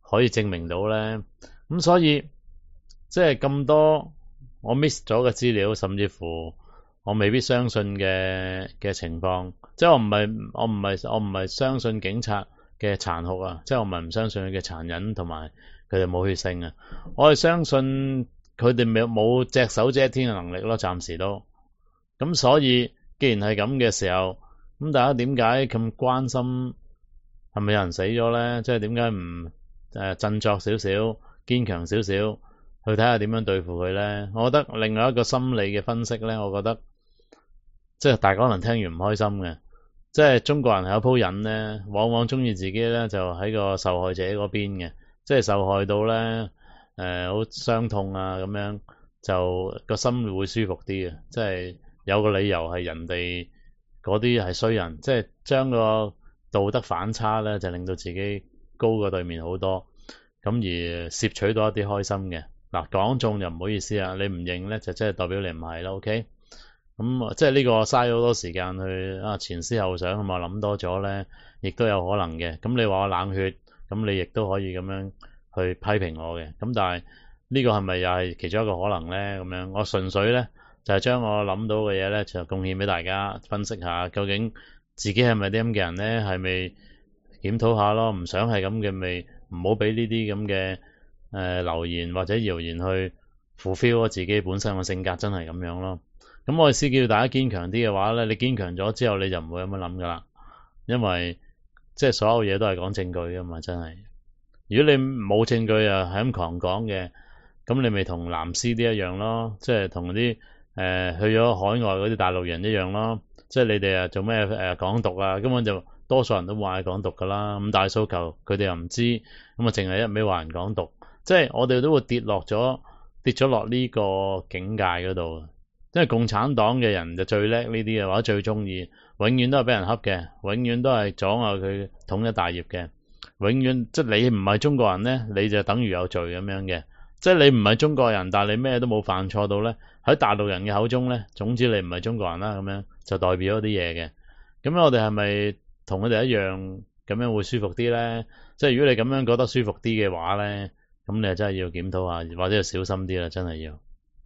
可以證明到咧？咁所以即係咁多我 miss 咗嘅資料，甚至乎我未必相信嘅嘅情況，即係我唔係我唔係我唔係相信警察嘅殘酷啊，即係我唔係唔相信佢嘅殘忍同埋佢哋冇血性啊，我係相信佢哋冇冇隻手遮天嘅能力咯，暫時都。咁所以既然係咁嘅時候，咁大家點解咁關心係咪有人死咗咧？即係點解唔誒振作少少、堅強少少去睇下點樣對付佢咧？我覺得另外一個心理嘅分析咧，我覺得即係大家可能聽完唔開心嘅，即係中國人係有鋪癮咧，往往中意自己咧就喺個受害者嗰邊嘅，即係受害到咧誒好傷痛啊咁樣，就個心會舒服啲嘅，即係有個理由係人哋嗰啲係衰人，即係將個道德反差咧就令到自己高過對面好多，咁而攝取到一啲開心嘅。嗱，講中就唔好意思啊，你唔認咧就即係代表你唔係啦 OK。咁即係呢個嘥咗好多時間去啊前思後想，咁啊諗多咗咧，亦都有可能嘅。咁你話我冷血，咁你亦都可以咁樣去批評我嘅。咁但係呢個係咪又係其中一個可能咧？咁樣我純粹咧就係將我諗到嘅嘢咧就貢獻俾大家分析下，究竟自己係咪啲咁嘅人咧？係咪檢討下咯？唔想係咁嘅咪唔好俾呢啲咁嘅誒留言或者謠言去 fulfill 我自己本身嘅性格，真係咁樣咯。咁我意思叫大家堅強啲嘅話咧，你堅強咗之後你就唔會咁樣諗噶啦，因為即係所有嘢都係講證據噶嘛，真係。如果你冇證據啊，係咁狂講嘅，咁你咪同藍絲啲一樣咯，即係同啲誒去咗海外嗰啲大陸人一樣咯，即係你哋啊做咩誒、呃、港獨啊，根本就多數人都話係港獨噶啦，咁大訴求佢哋又唔知，咁啊淨係一味話人港獨，即係我哋都會跌落咗跌咗落呢個境界嗰度。因為共產黨嘅人就最叻呢啲嘅，或者最中意，永遠都係俾人恰嘅，永遠都係阻礙佢統一大業嘅，永遠即係你唔係中國人咧，你就等於有罪咁樣嘅，即係你唔係中國人，但係你咩都冇犯錯到咧，喺大陸人嘅口中咧，總之你唔係中國人啦，咁樣就代表咗啲嘢嘅。咁我哋係咪同佢哋一樣咁樣會舒服啲咧？即係如果你咁樣覺得舒服啲嘅話咧，咁你就真係要檢討下，或者要小心啲啦，真係要。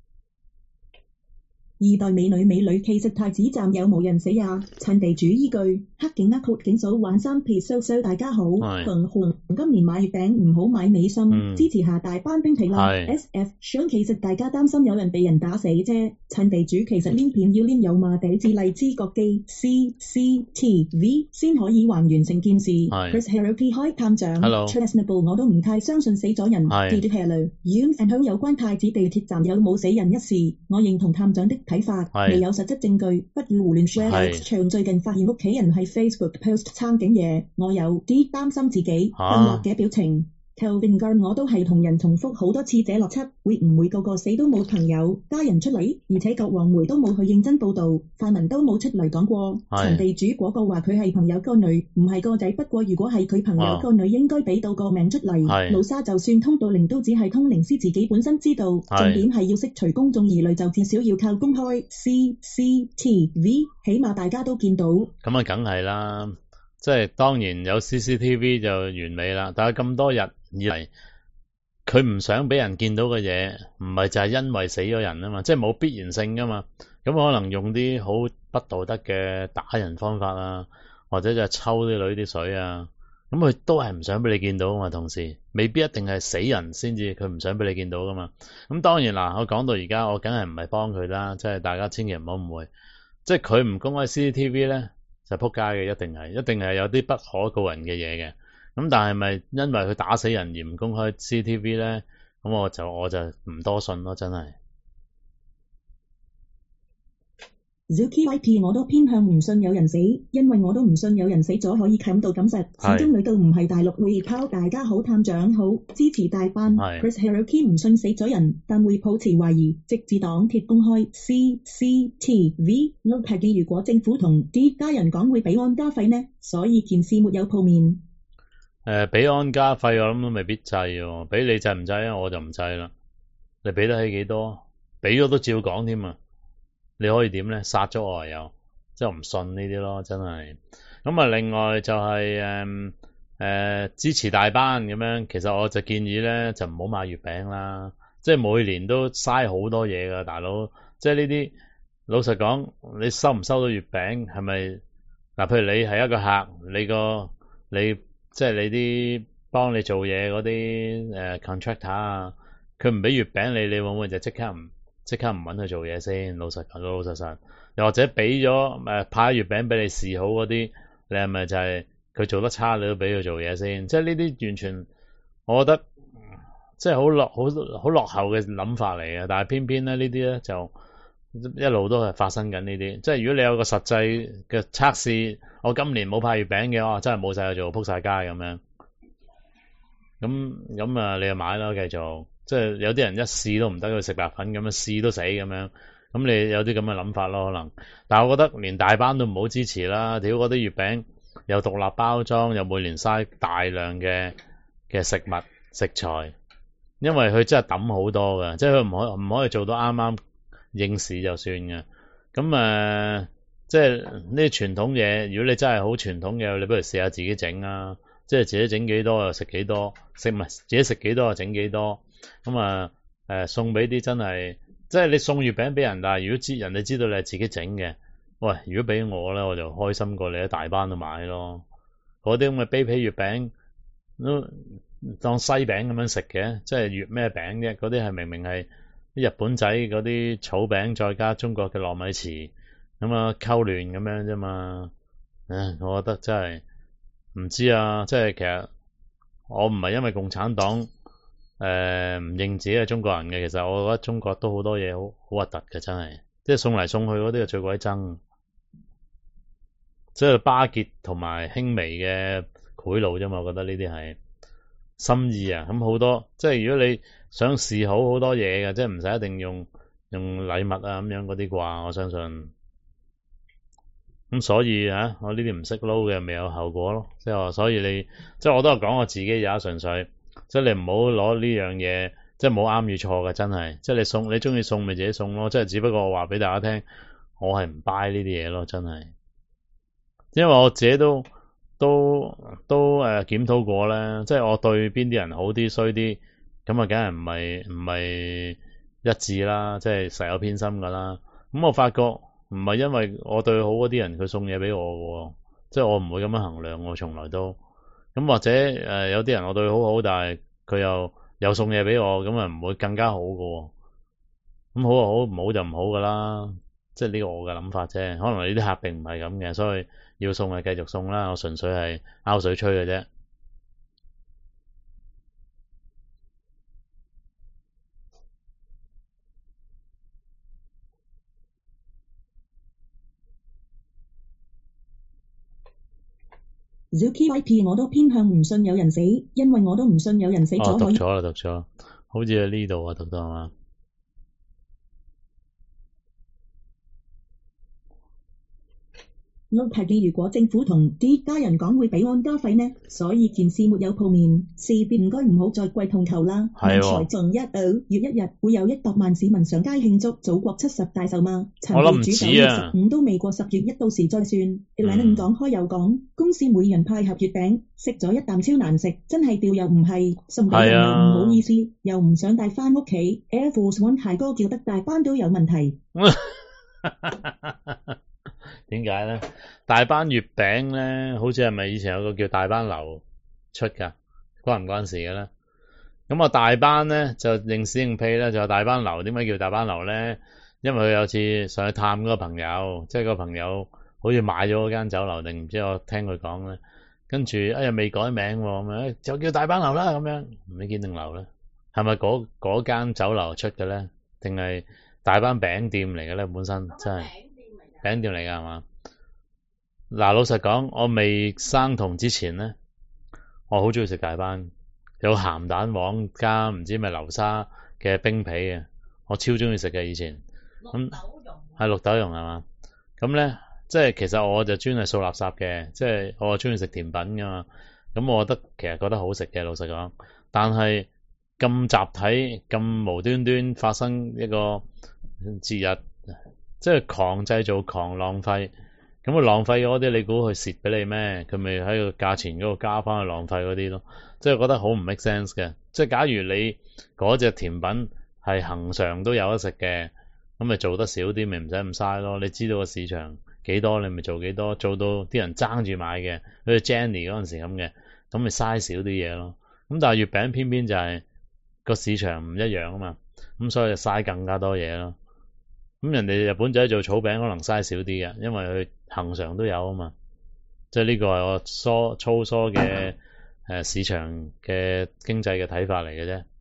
二代美女美女，其實太子站有冇人死啊？趁地主依句黑警呃括警嫂玩三撇收收，大家好，紅紅今年買月餅唔好買美心，嗯、支持下大班冰皮啦。S F 想其實大家擔心有人被人打死啫，趁地主其實黏片要黏有麻地至荔枝角機 C C T V 先可以還原成件事。Chris Harrowkey 開探長 ，Trustable 我都唔太相信死咗人。Did Hello You and How 有關太子地鐵站有冇死人一事，我認同探長的睇法，未有實質證據，不要胡亂 share。長最近發現屋企人喺 Facebook post 撐警嘢，我有啲擔心自己向落嘅表情。Kelvin Garn 我都係同人重複好多次這邏輯，會唔會個個死都冇朋友家人出嚟？而且各黃媒都冇去認真報導，泛民都冇出嚟講過。陳地主嗰個話佢係朋友個女，唔係個仔。不過如果係佢朋友個女，應該俾到個名出嚟。老沙就算通到零都只係通靈師自己本身知道，重點係要釋除公眾疑慮，就至少要靠公開 C C T V， 起碼大家都見到。咁啊，梗係啦。即係當然有 C C T V 就完美啦，但係咁多日以嚟，佢唔想俾人見到嘅嘢，唔係就係因為死咗人啊嘛，即係冇必然性噶嘛。咁可能用啲好不道德嘅打人方法啊，或者就係抽啲女啲水啊，咁佢都係唔想俾你見到啊嘛。同時未必一定係死人先至佢唔想俾你見到噶嘛。咁當然啦，我講到而家，我梗係唔係幫佢啦，即係大家千祈唔好誤會，即係佢唔公開 C C T V 咧。就撲街嘅，一定係，一定係有啲不可告人嘅嘢嘅。咁但係咪因為佢打死人而唔公開 C C T V 咧？咁我就我就唔多信咯，真係。Zuki Y P 我都偏向唔信有人死，因為我都唔信有人死咗可以冚到咁實。始終你都唔係大陸會拋。大家好，探長好，支持大班。Chris Harrowkey 唔信死咗人，但會抱持懷疑，直至黨鐵公開 C C T V。Look 係嘅，如果政府同啲家人講會俾安家費呢，所以件事沒有鋪面。誒、呃，俾安家費我諗都未必制喎，俾你制唔制啊？我就唔制啦。你俾得起幾多？俾咗都照講添啊！你可以點咧？殺咗我又，即係我唔信呢啲咯，真係。咁啊，另外就係、是、誒， 呃、支持大班咁樣，其實我就建議咧就唔好買月餅啦，即係每年都嘥好多嘢噶，大佬。即係呢啲老實講，你收唔收到月餅係咪嗱？譬如你係一個客，你個你即係你啲幫你做嘢嗰啲誒 contractor 啊，佢唔俾月餅你，你會唔會就即刻唔即刻唔揾佢做嘢先？老實講，老老實實，又或者俾咗誒派月餅俾你示好嗰啲，你係咪就係佢做得差，你都俾佢做嘢先？即係呢啲完全，我覺得即係好落好好落後嘅諗法嚟嘅。但係偏偏咧呢啲咧就一路都係發生緊呢啲。即係如果你有個實際嘅測試，我今年冇派月餅嘅話，真係冇晒嘢做，撲晒街咁樣。咁咁啊，你就買啦，繼續。即係有啲人一試都唔得，佢食白粉咁樣試都死咁樣。咁你有啲咁嘅諗法咯，可能。但係我覺得連大班都唔好支持啦。屌嗰啲月餅又獨立包裝，又每年嘥大量嘅嘅食物食材，因為佢真係抌好多㗎，即係佢唔可唔可以做到啱啱應市就算嘅。咁誒、呃，即係呢啲傳統嘢，如果你真係好傳統嘅，你不如試下自己整啊。即係自己整幾多就食幾多，食唔係自己食幾多就整幾多。咁啊誒送俾啲真係，即係你送月餅俾人，但係如果知人哋知道你係自己整嘅，喂，如果俾我咧，我就開心過你喺大班度買咯。嗰啲咁嘅卑鄙月餅都當西餅咁樣食嘅，即係月咩餅啫？嗰啲係明明係啲日本仔嗰啲草餅，再加中國嘅糯米糍咁啊溝亂咁樣啫嘛。唉，我覺得真係唔知啊，即係其實我唔係因為共產黨誒唔、呃、認自己係中國人嘅，其實我覺得中國都好多嘢好好核突嘅，真係，即係送嚟送去嗰啲係最鬼憎，即係巴結同埋輕微嘅賄賂啫嘛，我覺得呢啲係心意啊，咁好多，即係如果你想示好好多嘢嘅，即係唔使一定用用禮物啊咁樣嗰啲啩，我相信。咁所以啊，我呢啲唔識撈嘅，咪有後果咯。即係話，所以你即係我都係講我自己也純粹，即係你唔好攞呢樣嘢，即係冇啱與錯嘅，真係。即係你送，你中意送咪自己送咯。即係只不過我話俾大家聽，我係唔 buy 呢啲嘢咯，真係。因為我自己都都都誒檢討過咧，即係我對邊啲人好啲衰啲，咁啊梗係唔係唔係一致啦，即係實有偏心噶啦。咁我發覺。唔係因為我對好嗰啲人佢送嘢俾我嘅，即係我唔會咁樣衡量，我從來都咁。或者誒、呃、有啲人我對佢好好，但係佢又又送嘢俾我，咁啊唔會更加好嘅。咁好就好，唔好就唔好噶啦，即係呢個我嘅諗法啫。可能呢啲客並唔係咁嘅，所以要送就繼續送啦。我純粹係拗水吹嘅啫。 Zuki Y P 我都偏向唔信有人死，因為我都唔信有人死咗。 哦，讀咗啦，讀咗，好似喺呢度啊，讀到係嘛？ 碌係記，如果政府同啲家人講會俾安家費呢，所以件事沒有泡面，事變唔該唔好再跪痛求啦。 係喎。仲一月一日會有一百萬市民上街慶祝祖國七十大壽嘛？陳地主九月十五都未過，十月一到時再算。兩講開又講，公司每人派盒月餅，食咗一啖超難食，真係掉又唔係，送俾人又唔好意思，又唔想帶翻屋企。Air Force One 太多叫得大班都有問題。 點解咧？大班月餅咧，好似係咪以前有個叫大班樓出噶？關唔關事嘅咧？咁啊，大班咧就認屎認屁咧，就大班樓。點解叫大班樓咧？因為佢有次上去探嗰個朋友，即係個朋友好似買咗嗰間酒樓定唔知，我聽佢講咧。跟住哎呀未改名咁樣，就叫大班樓啦咁樣。唔知堅定樓咧？係咪嗰嗰間酒樓出嘅咧？定係大班餅店嚟嘅咧？本身真係。餅店嚟㗎係嘛？嗱，老實講，我未生酮之前咧，我好中意食大班，有鹹蛋黃加唔知咩流沙嘅冰皮嘅，我超中意食嘅以前。咁係綠豆蓉係嘛？咁咧，即係其實我就專係掃垃圾嘅，即係我中意食甜品㗎嘛。咁我覺得其實覺得好食嘅，老實講。但係咁集體咁無端端發生一個節日。即係狂製造、狂浪費， 咁佢浪費嗰啲，你估佢蝕俾你咩？佢咪喺個價錢嗰度加翻去浪費嗰啲咯。即係覺得好唔 make sense 嘅。即係假如你嗰隻甜品係恆常都有得食嘅，咁咪做得少啲，咪唔使咁嘥咯。你知道個市場幾多，你咪做幾多，做到啲人爭住買嘅，好似 Jenny 嗰陣時咁嘅，咁咪嘥少啲嘢咯。咁但係月餅偏偏就係個市場唔一樣啊嘛，咁所以就嘥更加多嘢咯。咁人哋日本仔做草餅可能嘥少啲嘅，因為佢恆常都有啊嘛。即係呢個係我疏粗疏嘅誒市場嘅經濟嘅睇法嚟嘅啫。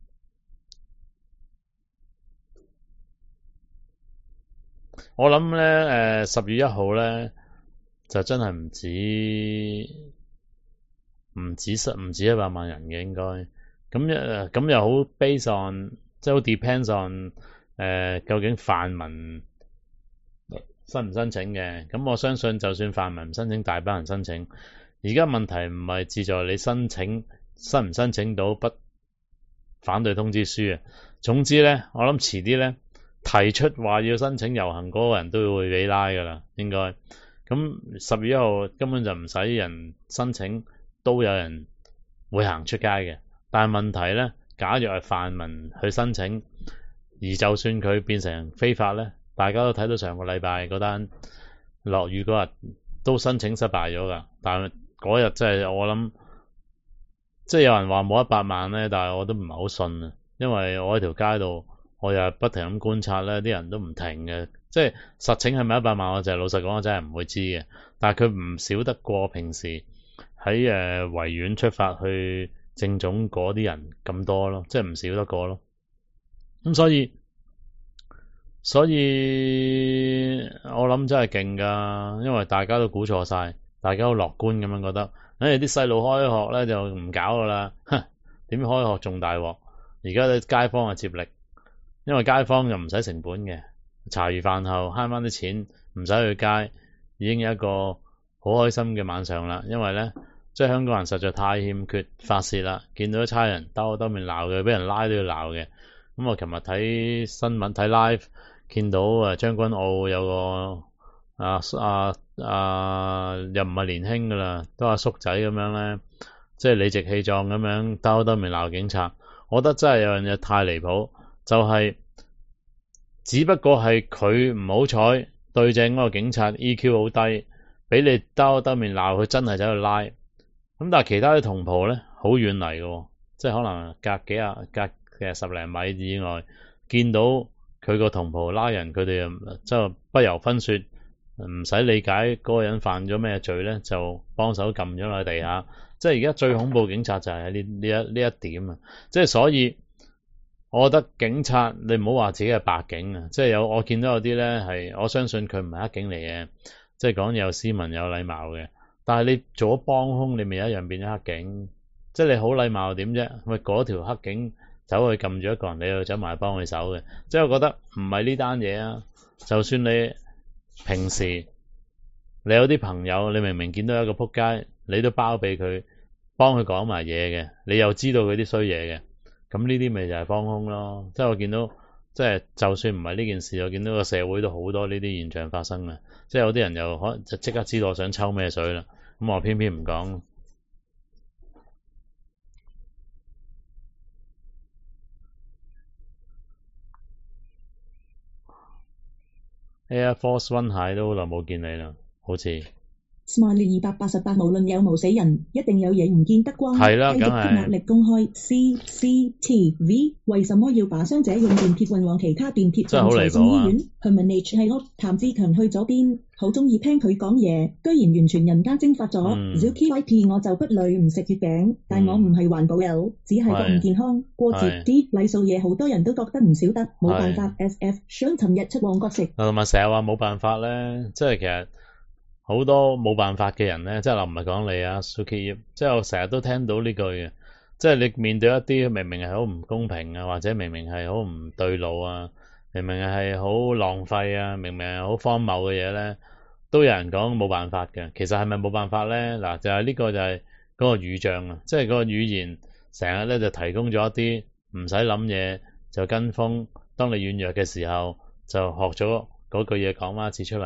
我諗咧誒十月一號咧就真係唔止唔止十唔止一百萬人嘅應該。咁誒咁又好 based on 即係好 depends on 誒、呃、究竟泛民申唔申請嘅。咁我相信就算泛民唔申請，大班人申請。而家問題唔係志在你申請申唔申請到不反對通知書啊。總之咧，我諗遲啲咧提出話要申請遊行嗰個人都會俾拉噶啦，應該。咁十月一號根本就唔使人申請，都有人會行出街嘅。但係問題咧，假如係泛民去申請，而就算佢變成非法咧，大家都睇到上個禮拜嗰單落雨嗰日都申請失敗咗噶。但係嗰日真係我諗，即係有人話冇一百萬咧，但係我都唔係好信啊，因為我喺條街度，我又不停咁觀察咧，啲人都唔停嘅。即係實情係咪一百萬，我就係老實講，我真係唔會知嘅。但係佢唔少得過平時喺誒維園出發去政總嗰啲人咁多咯，即係唔少得過咯。咁所以所以我諗真係勁噶，因為大家都估錯晒，大家好樂觀咁樣覺得，誒啲細路開學咧就唔搞噶啦，哼，點開學仲大鑊？而家啲街坊啊接力，因為街坊又唔使成本嘅，茶餘飯後慳翻啲錢，唔使去街，已經有一個好開心嘅晚上啦。因為咧，即係香港人實在太欠缺發洩啦，見到啲差人兜兜面鬧嘅，俾人拉都要鬧嘅。咁我琴日睇新聞睇 live， 見到誒將軍澳有個啊啊啊又唔係年輕噶啦，都阿叔仔咁樣咧，即係理直氣壯咁樣兜兜面鬧警察。我覺得真係有樣嘢太離譜，就係、是、只不過係佢唔好彩對正嗰個警察 E Q 好低，俾你兜兜面鬧，佢真係走去拉。咁但係其他啲同袍咧好遠嚟嘅，即係可能隔幾啊隔嘅十零米以外，見到佢個同袍拉人，佢哋又即係不由分說，唔使理解嗰個人犯咗咩罪咧，就幫手撳咗落地下。即係而家最恐怖警察就係喺呢呢一呢一點啊！即係所以，我覺得警察你唔好話自己係白警啊！即係有我見到有啲咧係，我相信佢唔係黑警嚟嘅，即係講有斯文有禮貌嘅。但係你做咗幫兇，你咪一樣變咗黑警。即係你好禮貌點啫？咪嗰條黑警走去撳住一個人，你又走埋幫佢手嘅。即係我覺得唔係呢單嘢啊！就算你平時你有啲朋友，你明明見到一個仆街，你都包庇佢，幫佢講埋嘢嘅，你又知道佢啲衰嘢嘅，咁呢啲咪就係幫兇咯。即係我見到，即係就算唔係呢件事，我見到個社會都好多呢啲現象發生嘅。即係有啲人又可能就即刻知道我想抽咩水啦，咁我偏偏唔講。Air Force One 蟹都好耐冇見你啦，好似。 Smiley 二百八十八，無論有冇死人，一定有嘢唔見得光。 係啦，梗係。 繼續壓力公開 C C T V， 為什麼要把傷者用電鐵運往其他電鐵站才送醫院？去問 H 係屋，譚志強去咗邊？好中意聽佢講嘢，居然完全人間蒸發咗。Zuki Y P 我就不累唔食月餅，但我唔係環保友，只係覺唔健康。過節啲禮數嘢好多人都覺得唔少得，冇辦法。S F 想尋日出旺角食。 同埋成日話冇辦法咧，即係其實。好多冇辦法嘅人咧，即係我唔係講你啊 Suki， 即係我成日都聽到呢句嘅，即係你面對一啲明明係好唔公平啊，或者明明係好唔對路啊，明明係好浪費啊，明明係好荒謬嘅嘢咧，都有人講冇辦法嘅。其實係咪冇辦法咧？嗱，就係呢個就係嗰個語障啊，即係嗰個語言成日咧就提供咗一啲唔使諗嘢就跟風，當你軟弱嘅時候就學咗嗰句嘢講翻一次出嚟。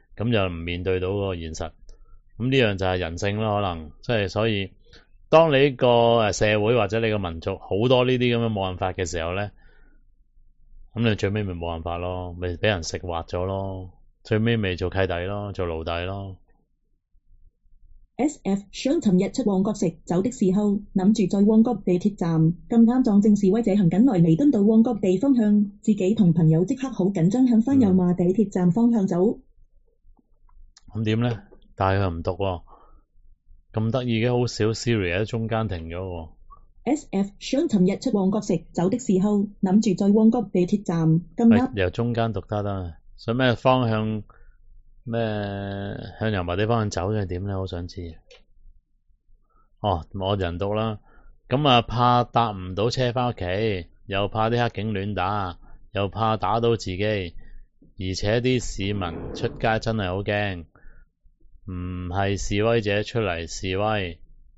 咁就唔面對到嗰個現實。咁呢樣就係人性啦，可能即係所以，當你呢個誒社會或者你個民族好多呢啲咁嘅冇辦法嘅時候咧，咁你最尾咪冇辦法咯，咪俾人食滑咗咯，最尾咪做契弟咯，做奴隸咯。 S F 想尋日出旺角食酒的時候，諗住在旺角地鐵站，咁啱撞正示威者行緊來彌敦道旺角地方向，自己同朋友即刻好緊張向返油麻地鐵站方向走。 咁點咧？但係佢唔讀喎，咁得意嘅，好少 Siri 喺中間停咗喎。 S F 想尋日出旺角食酒的時候，諗住在旺角地鐵站，咁啱由中間讀得得，想咩方向？咩向油麻地方向走嘅點咧？好想知。哦，我人讀啦。咁啊，怕搭唔到車返屋企，又怕啲黑警亂打，又怕打到自己，而且啲市民出街真係好驚，唔係示威者出嚟示威，誒、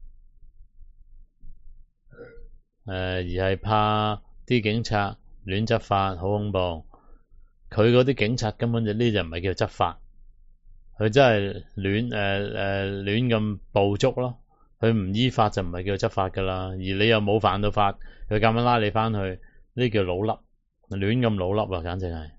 呃，而係怕啲警察亂執法，好恐怖。佢嗰啲警察根本就呢就唔係叫執法。佢真係亂誒誒亂咁捕捉咯，佢唔依法就唔係叫執法噶啦，而你又冇犯到法，佢咁樣拉你返去，呢叫老笠，亂咁老笠啊，簡直係。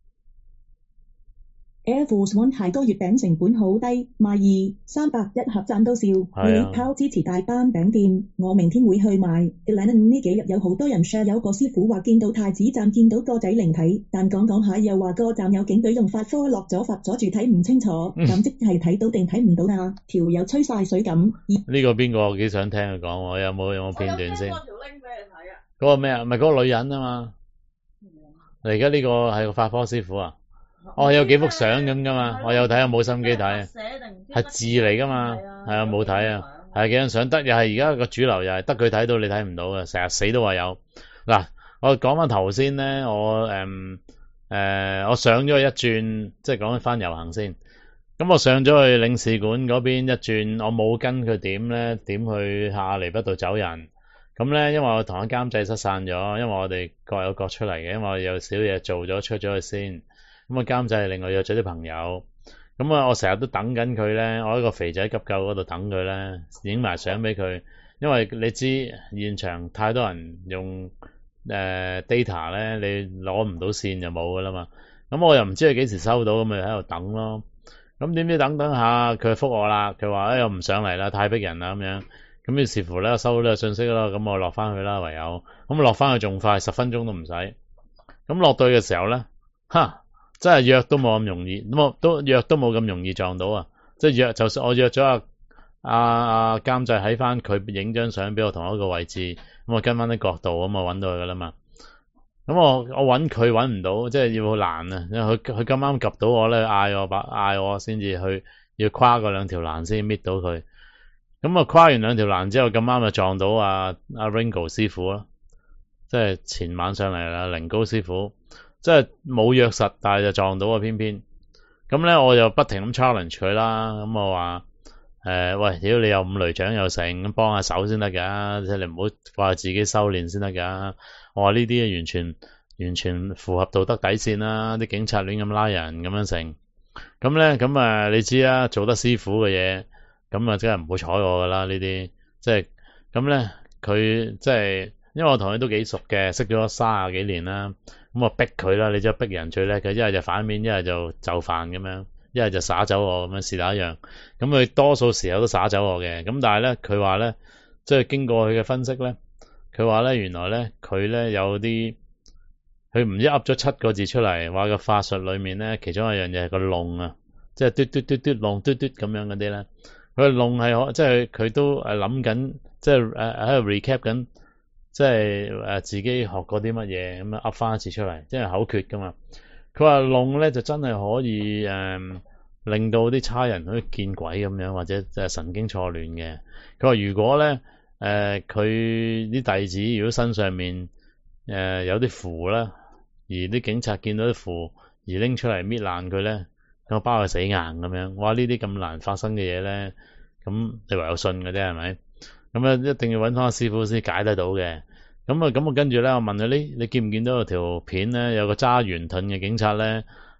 Air Force One 太多月餅成本好低，賣二三百一盒賺到笑。你靠支持大班餅店，我明天會去買。呢幾日有好多人 share，有個師傅話見到太子站見到個仔靈體，但講講下又話個站有警隊用法科落咗罰阻住睇唔清楚，咁即係睇到定睇唔到啊？條友吹晒水咁。 呢個邊個？我幾想聽佢講，我有冇有冇片段先？ 我有條 link 俾你睇啊。 嗰個咩啊？唔係嗰個女人啊嘛。你而家呢個係個法科師傅啊？哦，有幾幅相咁噶嘛？我有睇啊，冇心機睇，係字嚟噶嘛？係啊，冇睇啊，係幾張相得，又係而家個主流又係得佢睇到，你睇唔到嘅，成日死都話有。嗱，我講翻頭先咧，我誒誒、呃，我上咗去一轉，即係講翻遊行先。咁我上咗去領事館嗰邊一轉，我冇跟佢點咧，點去下亞厘畢道走人。咁咧，因為我同阿監製失散咗，因為我哋各有各出嚟嘅，因為我有少嘢做咗，出咗去先。咁啊，監製另外約咗啲朋友，咁啊，我成日都等緊佢咧，我喺個肥仔急救嗰度等佢咧，影埋相俾佢，因為你知現場太多人用誒、呃、data 咧，你攞唔到線就冇噶啦嘛，咁我又唔知佢幾時收到，咁咪喺度等咯，咁點知等等下佢覆我啦，佢話誒我唔上嚟啦，太逼人啦咁樣，咁於是乎咧收到呢個信息啦，咁我落翻去啦唯有，咁落翻去仲快，十分鐘都唔使，咁落隊嘅時候咧，哈！真係約都冇咁容易，都都約都冇咁容易撞到啊！即係約，就算我約咗阿阿阿監製喺翻佢影張相俾我同一個位置，咁我跟翻啲角度咁啊揾到佢噶啦嘛。咁我我揾佢揾唔到，即係要好難啊！因為佢佢咁啱及到我咧，嗌我把嗌我先至去，要跨過兩條欄先搣到佢。咁啊跨完兩條欄之後，咁啱就撞到阿阿 Ringo 師傅啦，即係前晚上嚟啦，靈高師傅。即係冇約實，但係就撞到啊！偏偏咁咧，我又不停咁 challenge 佢啦。咁我話誒、呃，喂，屌你有五雷獎又成，咁幫下手先得噶，即係你唔好話自己修煉先得噶。我話呢啲完全完全符合道德底線啦，啲警察亂咁拉人咁樣成。咁咧，咁啊，你知啦，做得師傅嘅嘢，咁啊，真係唔會睬我噶啦呢啲。即係咁咧，佢即係因為我同佢都幾熟嘅，識咗卅幾年啦。咁我逼佢啦，你知逼人最叻嘅，一係就反面，一係就就範咁樣，一係就耍走我咁樣，是但一樣。咁佢多數時候都耍走我嘅，咁但係咧，佢話咧，即係經過佢嘅分析咧，佢話咧，原來咧，佢咧有啲，佢唔知噏咗七個字出嚟，話個法術裏面咧，其中一樣嘢係個龍啊，即係嘟嘟嘟嘟龍嘟嘟咁樣嗰啲咧，佢個龍係可，即係佢都誒諗緊，即係誒喺度 recap 緊。即係誒自己學過啲乜嘢咁樣噏翻一次出嚟，即係口訣噶嘛。佢話弄咧就真係可以誒、嗯、令到啲差人好似見鬼咁樣，或者即係神經錯亂嘅。佢話如果咧誒佢啲弟子如果身上面誒、呃、有啲符啦，而啲警察見到啲符而拎出嚟搣爛佢咧，咁包佢死硬咁樣。哇！呢啲咁難發生嘅嘢咧，咁你唯有信嘅啫係咪？咁啊，一定要揾翻個師傅先解得到嘅。咁啊，咁我跟住咧，我問佢：你你見唔見到有條片咧？有個揸圓盾嘅警察咧，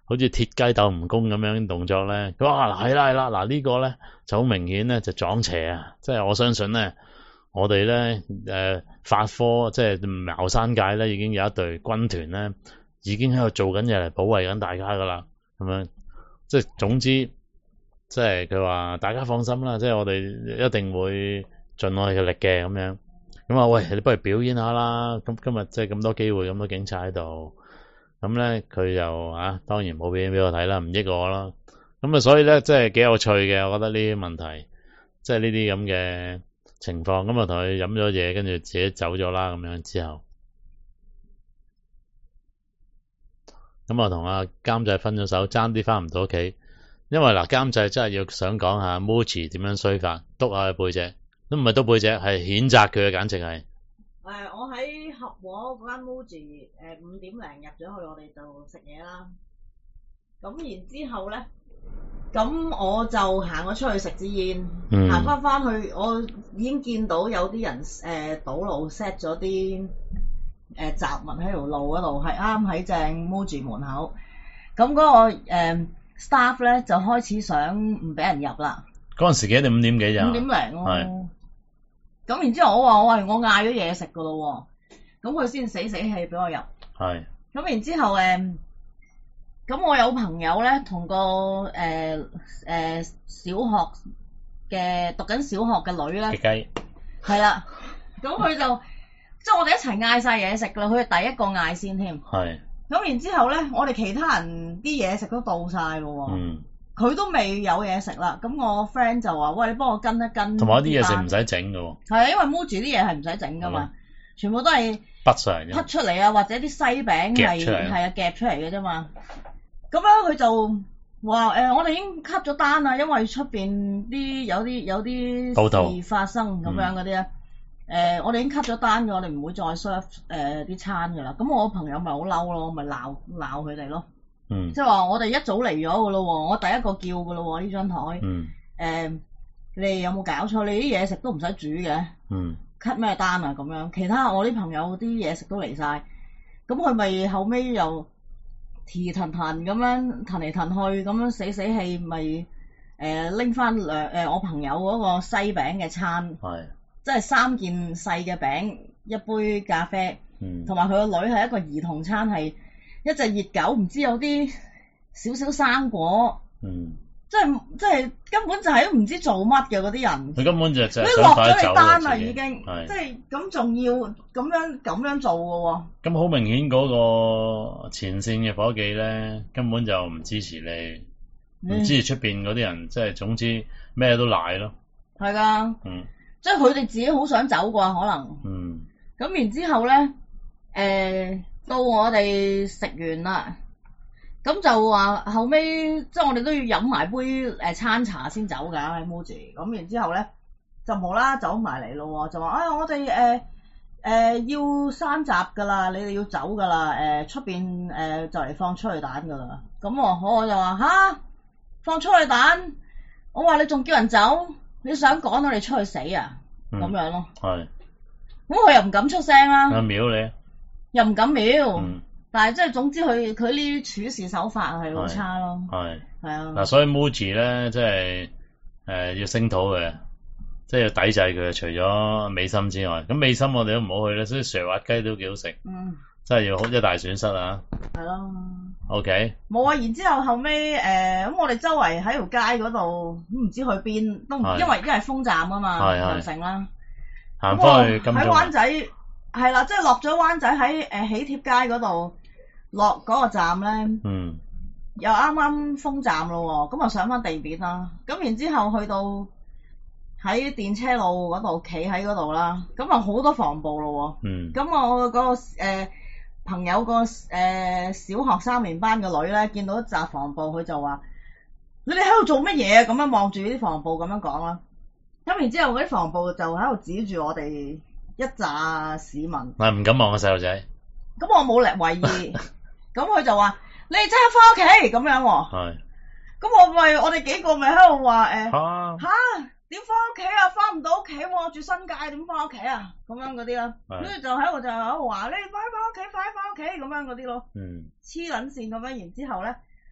好似鐵雞鬥蜈蚣咁樣動作咧，佢話係啦係啦，嗱呢個咧就好明顯咧就撞邪啊！即係我相信咧，我哋咧誒法科即係茅山界咧已經有一隊軍團咧，已經喺度做緊嘢嚟保衛緊大家噶啦，咁樣即係總之，即係佢話大家放心啦，即係我哋一定會盡我哋嘅力嘅咁樣。咁啊喂，你不如表演下啦！咁今日即係咁多機會，咁多警察喺度。咁咧佢又啊，當然冇表演俾我睇啦，唔益我啦。咁啊，所以咧即係幾有趣嘅，我覺得呢啲問題，即係呢啲咁嘅情況。咁啊，同佢飲咗嘢，跟住自己走咗啦。咁樣之後，咁啊，同阿監製分咗手，爭啲翻唔到屋企。因為嗱，監製真係要想講下 Muji 點樣衰法，督下佢背脊，都唔係督背脊，係譴責佢嘅，簡直係。 誒、呃，我喺合和嗰間 Muji 誒五點零入咗去，我哋就食嘢啦。咁然之後咧，咁我就行咗出去食支煙，行翻翻去，我已經見到有啲人誒、呃、堵路 set 咗啲誒雜物喺條路嗰度，係啱喺正 Muji 門口。咁嗰、那個、呃、staff 咧就開始想唔俾人入啦。 嗰陣時幾點？五點幾咋？ 五點零咯。咁然之後我話我係我嗌咗嘢食噶咯，咁佢先死死氣俾我入。係。咁然之後誒，咁我有朋友咧同個誒誒、呃呃、小學嘅讀緊小學嘅女咧，雞係啦，咁佢就即係我哋一齊嗌晒嘢食噶啦，佢係第一個嗌先添。係。咁然之後咧，我哋其他人啲嘢食都到晒咯。嗯。佢都未有嘢食啦，咁我 friend 就話：喂，你幫我跟一跟。同埋啲嘢食唔使整㗎喎。係啊，因為 Muji 啲嘢係唔使整㗎嘛，全部都係筆上嚟嘅，筆出嚟啊，或者啲西餅係係啊夾出嚟嘅啫嘛。咁樣佢就話：誒、呃，我哋已經 cut 咗單啦，因為出邊啲有啲有啲事發生咁樣嗰啲咧。誒、嗯呃，我哋已經 cut 咗單嘅，我哋唔會再 serve 誒啲餐㗎啦。咁我朋友咪好嬲咯，咪鬧鬧佢哋咯。嗯，即係話我哋一早嚟咗噶咯，我第一個叫噶咯呢張台。嗯，誒、呃，你哋有冇搞錯？你啲嘢食都唔使煮嘅。嗯 ，cut 咩單啊？咁樣，其他我啲朋友啲嘢食都嚟晒，咁佢咪後尾又提騰騰咁樣騰嚟騰去，咁樣死死氣，咪誒拎翻兩誒我朋友嗰個西餅嘅餐，係，即係三件細嘅餅，一杯咖啡，嗯，同埋佢個女係一個兒童餐係。一隻熱狗，唔知有啲少少生果，嗯，即係即係根本就係都唔知做乜嘅嗰啲人，佢根本就就係落咗你單啦已經，即係咁仲要咁樣咁樣做嘅喎。咁好明顯嗰個前線嘅夥計咧，根本就唔支持你，唔、嗯、支持出邊嗰啲人，即係總之咩都賴咯。係㗎，嗯，即係佢哋自己好想走啩可能，嗯，咁然之後咧，誒、呃。到我哋食完啦，咁就話後尾，即係我哋都要飲埋杯誒餐茶先走㗎喺 Muji，咁然之後咧就冇啦走埋嚟咯，就話哎呀我哋誒誒要閂閘㗎啦，你哋要走㗎啦，誒出邊誒就嚟放催淚彈㗎啦，咁我我就話吓放催淚彈，我話你仲叫人走，你想趕我哋出去死啊？咁、嗯、樣咯，係，咁佢又唔敢出聲啦，佢秒你。又唔敢瞄，嗯、但係即係總之佢佢呢啲處事手法係好差咯。係係啊，嗱所以 Muji 咧即係誒要聲討嘅，即係要抵制佢。除咗美心之外，咁美心我哋都唔好去啦。所以蛇滑雞都幾好食，嗯，真係要好一大損失啊。係咯。OK。冇啊，然之後後尾誒咁我哋周圍喺條街嗰度都唔知去邊，都唔因為因為封站啊嘛，又成啦。行翻去金鐘。喺灣仔。係啦，即係落咗灣仔喺誒喜帖街嗰度落嗰個站咧，嗯，又啱啱封站咯，咁啊上翻地面啦，咁然之後去到喺電車路嗰度企喺嗰度啦，咁啊好多防暴咯，嗯，咁我嗰、嗰個誒、呃、朋友個誒、呃、小學三年班嘅女咧，見到一紮防暴，佢就話：你哋喺度做乜嘢啊？咁樣望住啲防暴咁樣講啦，咁然之後嗰啲防暴就喺度指住我哋。一紮市民，係唔敢望個細路仔。咁我冇力為意，咁佢就話：你哋即刻翻屋企咁樣喎。係。咁我咪我哋幾個咪喺度話誒嚇點翻屋企啊？翻唔到屋企喎，住新界點翻屋企啊？咁樣嗰啲啦。跟住就喺度就喺度話：你哋快翻屋企，快翻屋企咁樣嗰啲咯。嗯。黐撚線咁樣，然之後咧，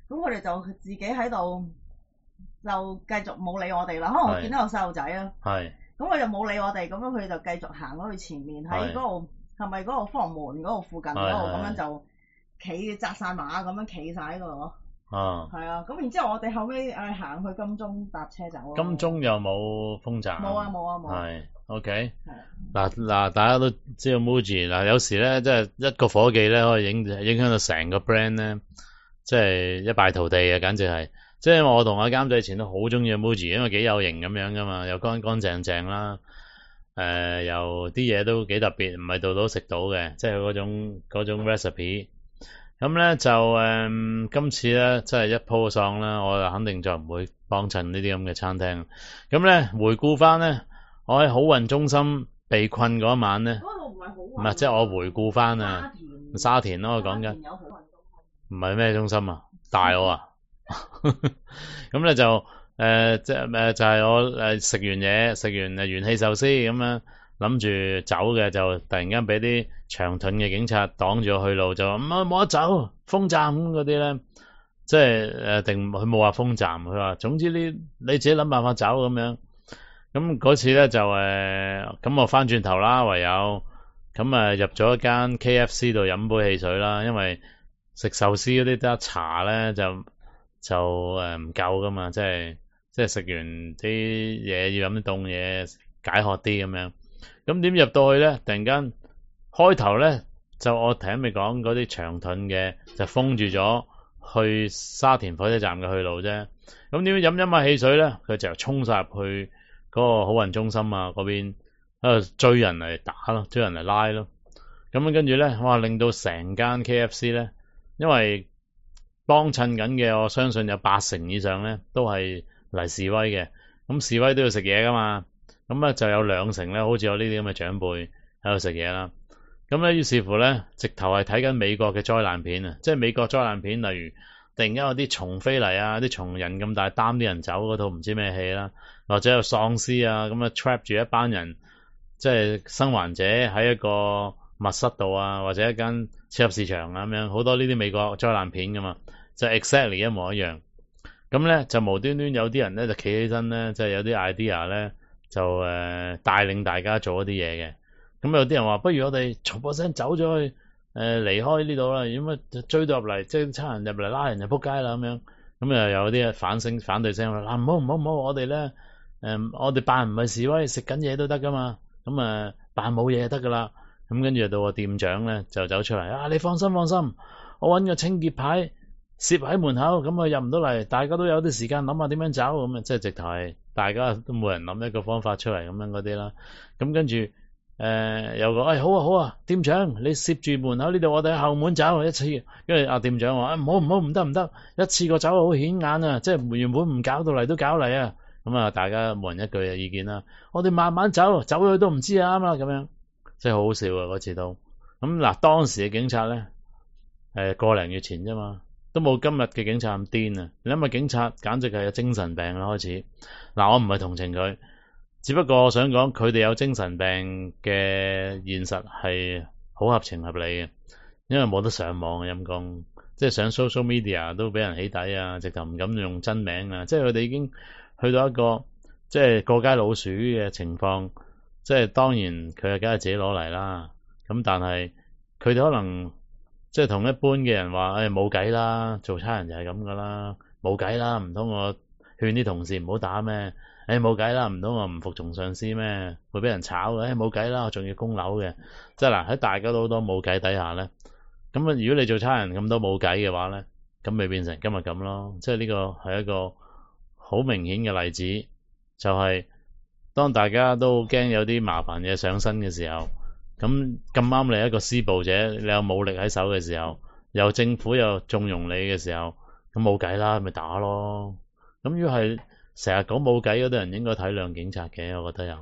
咁佢哋就自己喺度就繼續冇理我哋啦。可能我見到有細路仔啊，咁佢就冇理我哋，咁樣佢就繼續行咗去前面喺嗰度，係咪嗰個科學門嗰度附近嗰度咁樣就企紮晒馬咁樣企晒喺度咯。啊，係啊，咁然之後我哋後尾誒行去金鐘搭車走咯。金鐘又冇風站？冇啊冇啊冇。係 ，OK。嗱嗱，大家都知道 Muji 嗱，有時咧即係一個夥計咧可以影影響到成個 brand 咧，即係一敗塗地啊，簡直係。即係我同阿監製前都好中意 Muji，因為幾有型咁樣噶嘛，又乾乾淨淨啦，誒、呃、又啲嘢都幾特別，唔係度度食到嘅，即係嗰種嗰種 recipe。咁咧就誒、嗯，今次咧真係一鋪喪啦，我就肯定就唔會幫襯呢啲咁嘅餐廳。咁咧回顧翻咧，我喺好運中心被困嗰晚咧，嗰度唔係好運，唔係即係我回顧翻啊，沙田咯，我講緊，唔係咩中心啊，大澳啊，咁咧就誒即係誒就係、是、我誒食完嘢，食完誒元氣壽司咁樣。諗住走嘅就突然間俾啲長盾嘅警察擋住我去路，就話唔啊冇得走，封站咁嗰啲咧，即係誒定佢冇話封站，佢話總之你你自己諗辦法走咁樣。咁嗰次咧就誒咁、呃、我翻轉頭啦，唯有咁啊入咗一間 K F C 度飲杯汽水啦，因為食壽司嗰啲得茶咧就就誒唔夠噶嘛，即係即係食完啲嘢要飲啲凍嘢解渴啲咁樣。咁點入到去咧？突然間開頭咧就我頭先未講嗰啲長盾嘅就封住咗去沙田火車站嘅去路啫。咁點解飲飲下汽水咧？佢就衝晒入去嗰個好運中心啊嗰邊，喺度追人嚟打咯，追人嚟拉咯。咁跟住咧，哇！令到成間 K F C 咧，因為幫襯緊嘅，我相信有八成以上咧都係嚟示威嘅。咁示威都要食嘢噶嘛。咁啊，就有兩成咧，好似有呢啲咁嘅長輩喺度食嘢啦。咁咧，於是乎咧，直頭係睇緊美國嘅災難片啊！即係美國災難片，例如突然間有啲蟲飛嚟啊，啲蟲人咁大擔啲人走嗰套唔知咩戲啦，或者有喪屍啊，咁啊 trap 住一班人，即係生還者喺一個密室度啊，或者一間超級市場啊咁樣，好多呢啲美國災難片噶嘛，就 exactly 一模一樣。咁咧就無端端有啲人咧就企起身咧，即係有啲 idea 咧。就誒、呃、帶領大家做一啲嘢嘅，咁有啲人話不如我哋嘈波聲走咗去誒、呃、離開呢度啦，如果乜追到入嚟，即係差人入嚟拉人就撲街啦咁樣，咁又有啲反聲反對聲話嗱唔好唔好唔好，我哋咧誒我哋扮唔係示威，食緊嘢都得噶嘛，咁啊扮冇嘢就得噶啦，咁跟住到個店長咧就走出嚟啊，你放心放心，我揾個清潔牌攝喺門口，咁啊入唔到嚟，大家都有啲時間諗下點樣走，咁啊即係直頭係。大家都冇人諗一個方法出嚟咁樣嗰啲啦，咁跟住誒有個誒、哎、好啊好啊，店長你攝住門口呢度，我哋喺後門走一次，因為阿店長話唔好唔好唔得唔得，一次過走好顯眼啊，即係原本唔搞到嚟都搞嚟啊，咁啊大家冇人一句嘅意見啦，我哋慢慢走，走去都唔知啊啱啦咁樣，即係好好笑啊嗰次都，咁嗱當時嘅警察咧誒個零月前啫嘛。都冇今日嘅警察咁癲啊！你諗下警察簡直係有精神病啦開始。嗱，我唔係同情佢，只不過我想講佢哋有精神病嘅現實係好合情合理嘅，因為冇得上網嘅陰公，即係上 social media 都俾人起底啊，直頭唔敢用真名啊，即係佢哋已經去到一個即係過街老鼠嘅情況。即係當然佢係梗係自己攞嚟啦，咁但係佢哋可能。即係同一般嘅人話，誒冇計啦，做差人就係咁噶啦，冇計啦，唔通我勸啲同事唔好打咩？誒冇計啦，唔通我唔服從上司咩？會俾人炒嘅？誒冇計啦，我仲要供樓嘅。即係嗱喺大家都好多冇計底下咧，咁啊如果你做差人咁多冇計嘅話咧，咁咪變成今日咁咯。即係呢個係一個好明顯嘅例子，就係、是、當大家都驚有啲麻煩嘢上身嘅時候。咁咁啱你一個施暴者，你有武力喺手嘅時候，又政府又縱容你嘅時候，咁冇計啦，咪打咯。咁如果係成日講冇計嗰啲人，應該體諒警察嘅，我覺得有。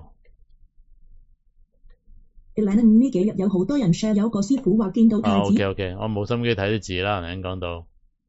呢幾日有好多人 share 有個師傅話見到太子。 啊 OK OK，我冇心機睇啲字啦，頭先講到。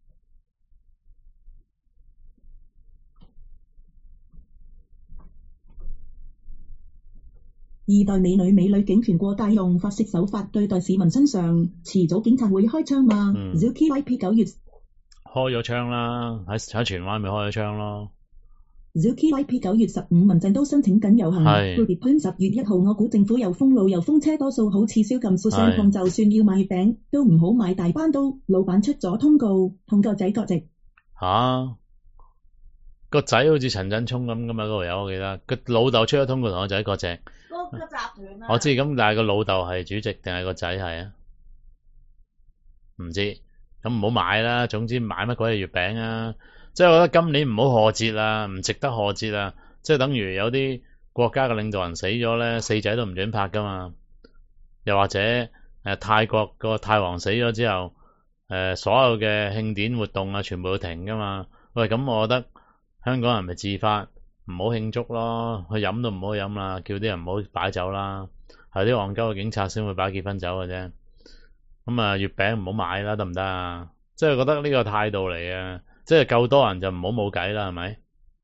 二代美女美女警權過大，用法式手法對待市民身上，遲早警察會開槍嘛？Zuki Y P 九月開咗槍啦，喺喺荃灣咪開咗槍咯。 Zuki Y P 九月十五民陣都申請緊遊行 Philippines 十月一號我估政府又封路又封車，多數好似宵禁副相控，就算要買月餅都唔好買大班刀。老闆出咗通告，同個仔割席。 吓、啊，個仔好似陳振聰咁噶嘛，嗰度有我記得，個老豆出咗通告同個仔割席。 嗰個集團啊， 我知，咁但係個老豆係主席定係個仔係啊？唔知，咁唔好買啦。總之買乜鬼嘢月餅啊！即係我覺得今年唔好賀節啦，唔值得賀節啦。即係等於有啲國家嘅領導人死咗咧，四仔都唔准拍噶嘛。又或者誒、呃、泰國個泰王死咗之後，誒、呃、所有嘅慶典活動啊，全部都停噶嘛。喂，咁我覺得香港人咪自發唔好慶祝咯，去飲都唔好飲啦，叫啲人唔好擺酒啦。係啲戇鳩嘅警察先會擺結婚酒嘅啫。咁啊，月餅唔好買啦，得唔得啊？即係覺得呢個態度嚟嘅。即係夠多人就唔好冇計啦，係咪？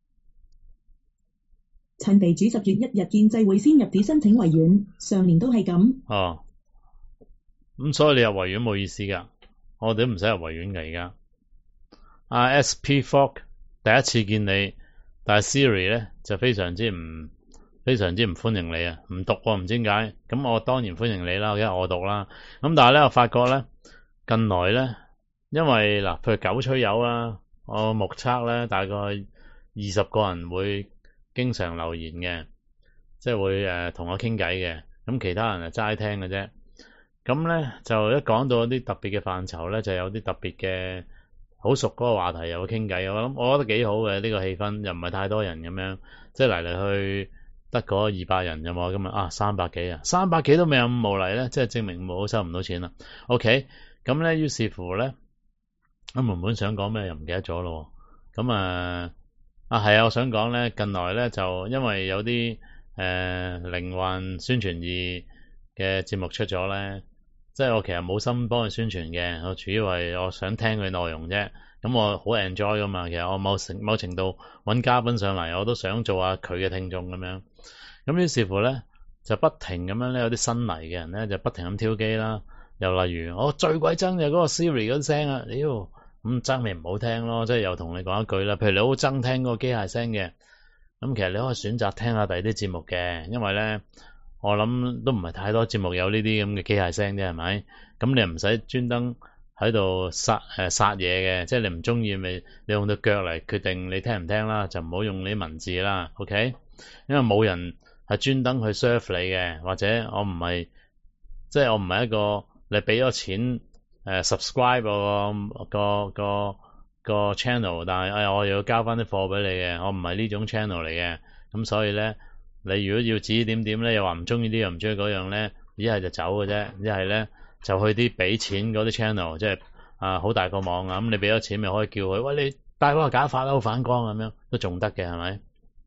趁地主十月一日建制會先入紙申請維園，上年都係咁。 哦，咁所以你入維園冇意思噶，我哋都唔使入維園噶而家。阿 S P Fork 第一次見你，但係 Siri 咧就非常之唔非常之唔歡迎你啊，唔讀喎，唔知點解。咁我當然歡迎你啦，因為我讀啦。咁但係咧，我發覺咧近來咧，因為嗱，譬如九吹友啦。我目測咧，大概二十個人會經常留言嘅，即係會誒同、呃、我傾偈嘅。咁其他人係齋聽嘅啫。咁咧就一講到一啲特別嘅範疇咧，就有啲特別嘅好熟嗰個話題又會傾偈。我諗我覺得幾好嘅呢、呢個氣氛，又唔係太多人咁樣，即係嚟嚟去得嗰二百人有冇？今日啊三百幾啊，三百幾都未有五毛嚟咧，即係證明冇收唔到錢啦。OK，咁咧於是乎咧。我原本想講咩又唔記得咗咯，咁啊啊係啊，我想講咧，近來咧就因為有啲誒靈幻宣傳二嘅節目出咗咧，即係我其實冇心幫佢宣傳嘅，我主要係我想聽佢內容啫。咁我好 enjoy 噶嘛，其實我某程某程度揾嘉賓上嚟，我都想做下佢嘅聽眾咁樣。咁於是乎咧，就不停咁樣咧，有啲新嚟嘅人咧就不停咁挑機啦。又例如我最鬼憎就嗰個 Siri 嗰啲聲啊，屌！咁爭咪唔好聽咯，即係又同你講一句啦。譬如你好憎聽嗰個機械聲嘅，咁其實你可以選擇聽下第二啲節目嘅，因為咧我諗都唔係太多節目有呢啲咁嘅機械聲啫，係咪？咁你又唔使專登喺度殺誒殺嘢嘅，即係你唔中意咪你用對腳嚟決定你聽唔聽啦，就唔好用你啲文字啦 ，OK？因為冇人係專登去 serve 你嘅，或者我唔係即係我唔係一個你俾咗錢。誒、uh, subscribe 個個個個 channel， 但係誒我又要交翻啲貨俾你嘅，我唔係呢種 channel 嚟嘅，咁所以咧，你如果要指點點咧，又話唔中意啲又唔中意嗰樣咧，一係就走嘅啫，一係咧就去啲俾錢嗰啲 channel， 即係啊好大個網啊，咁你俾咗錢咪可以叫佢，喂你戴嗰個假髮啦，好反光咁樣都仲得嘅係咪？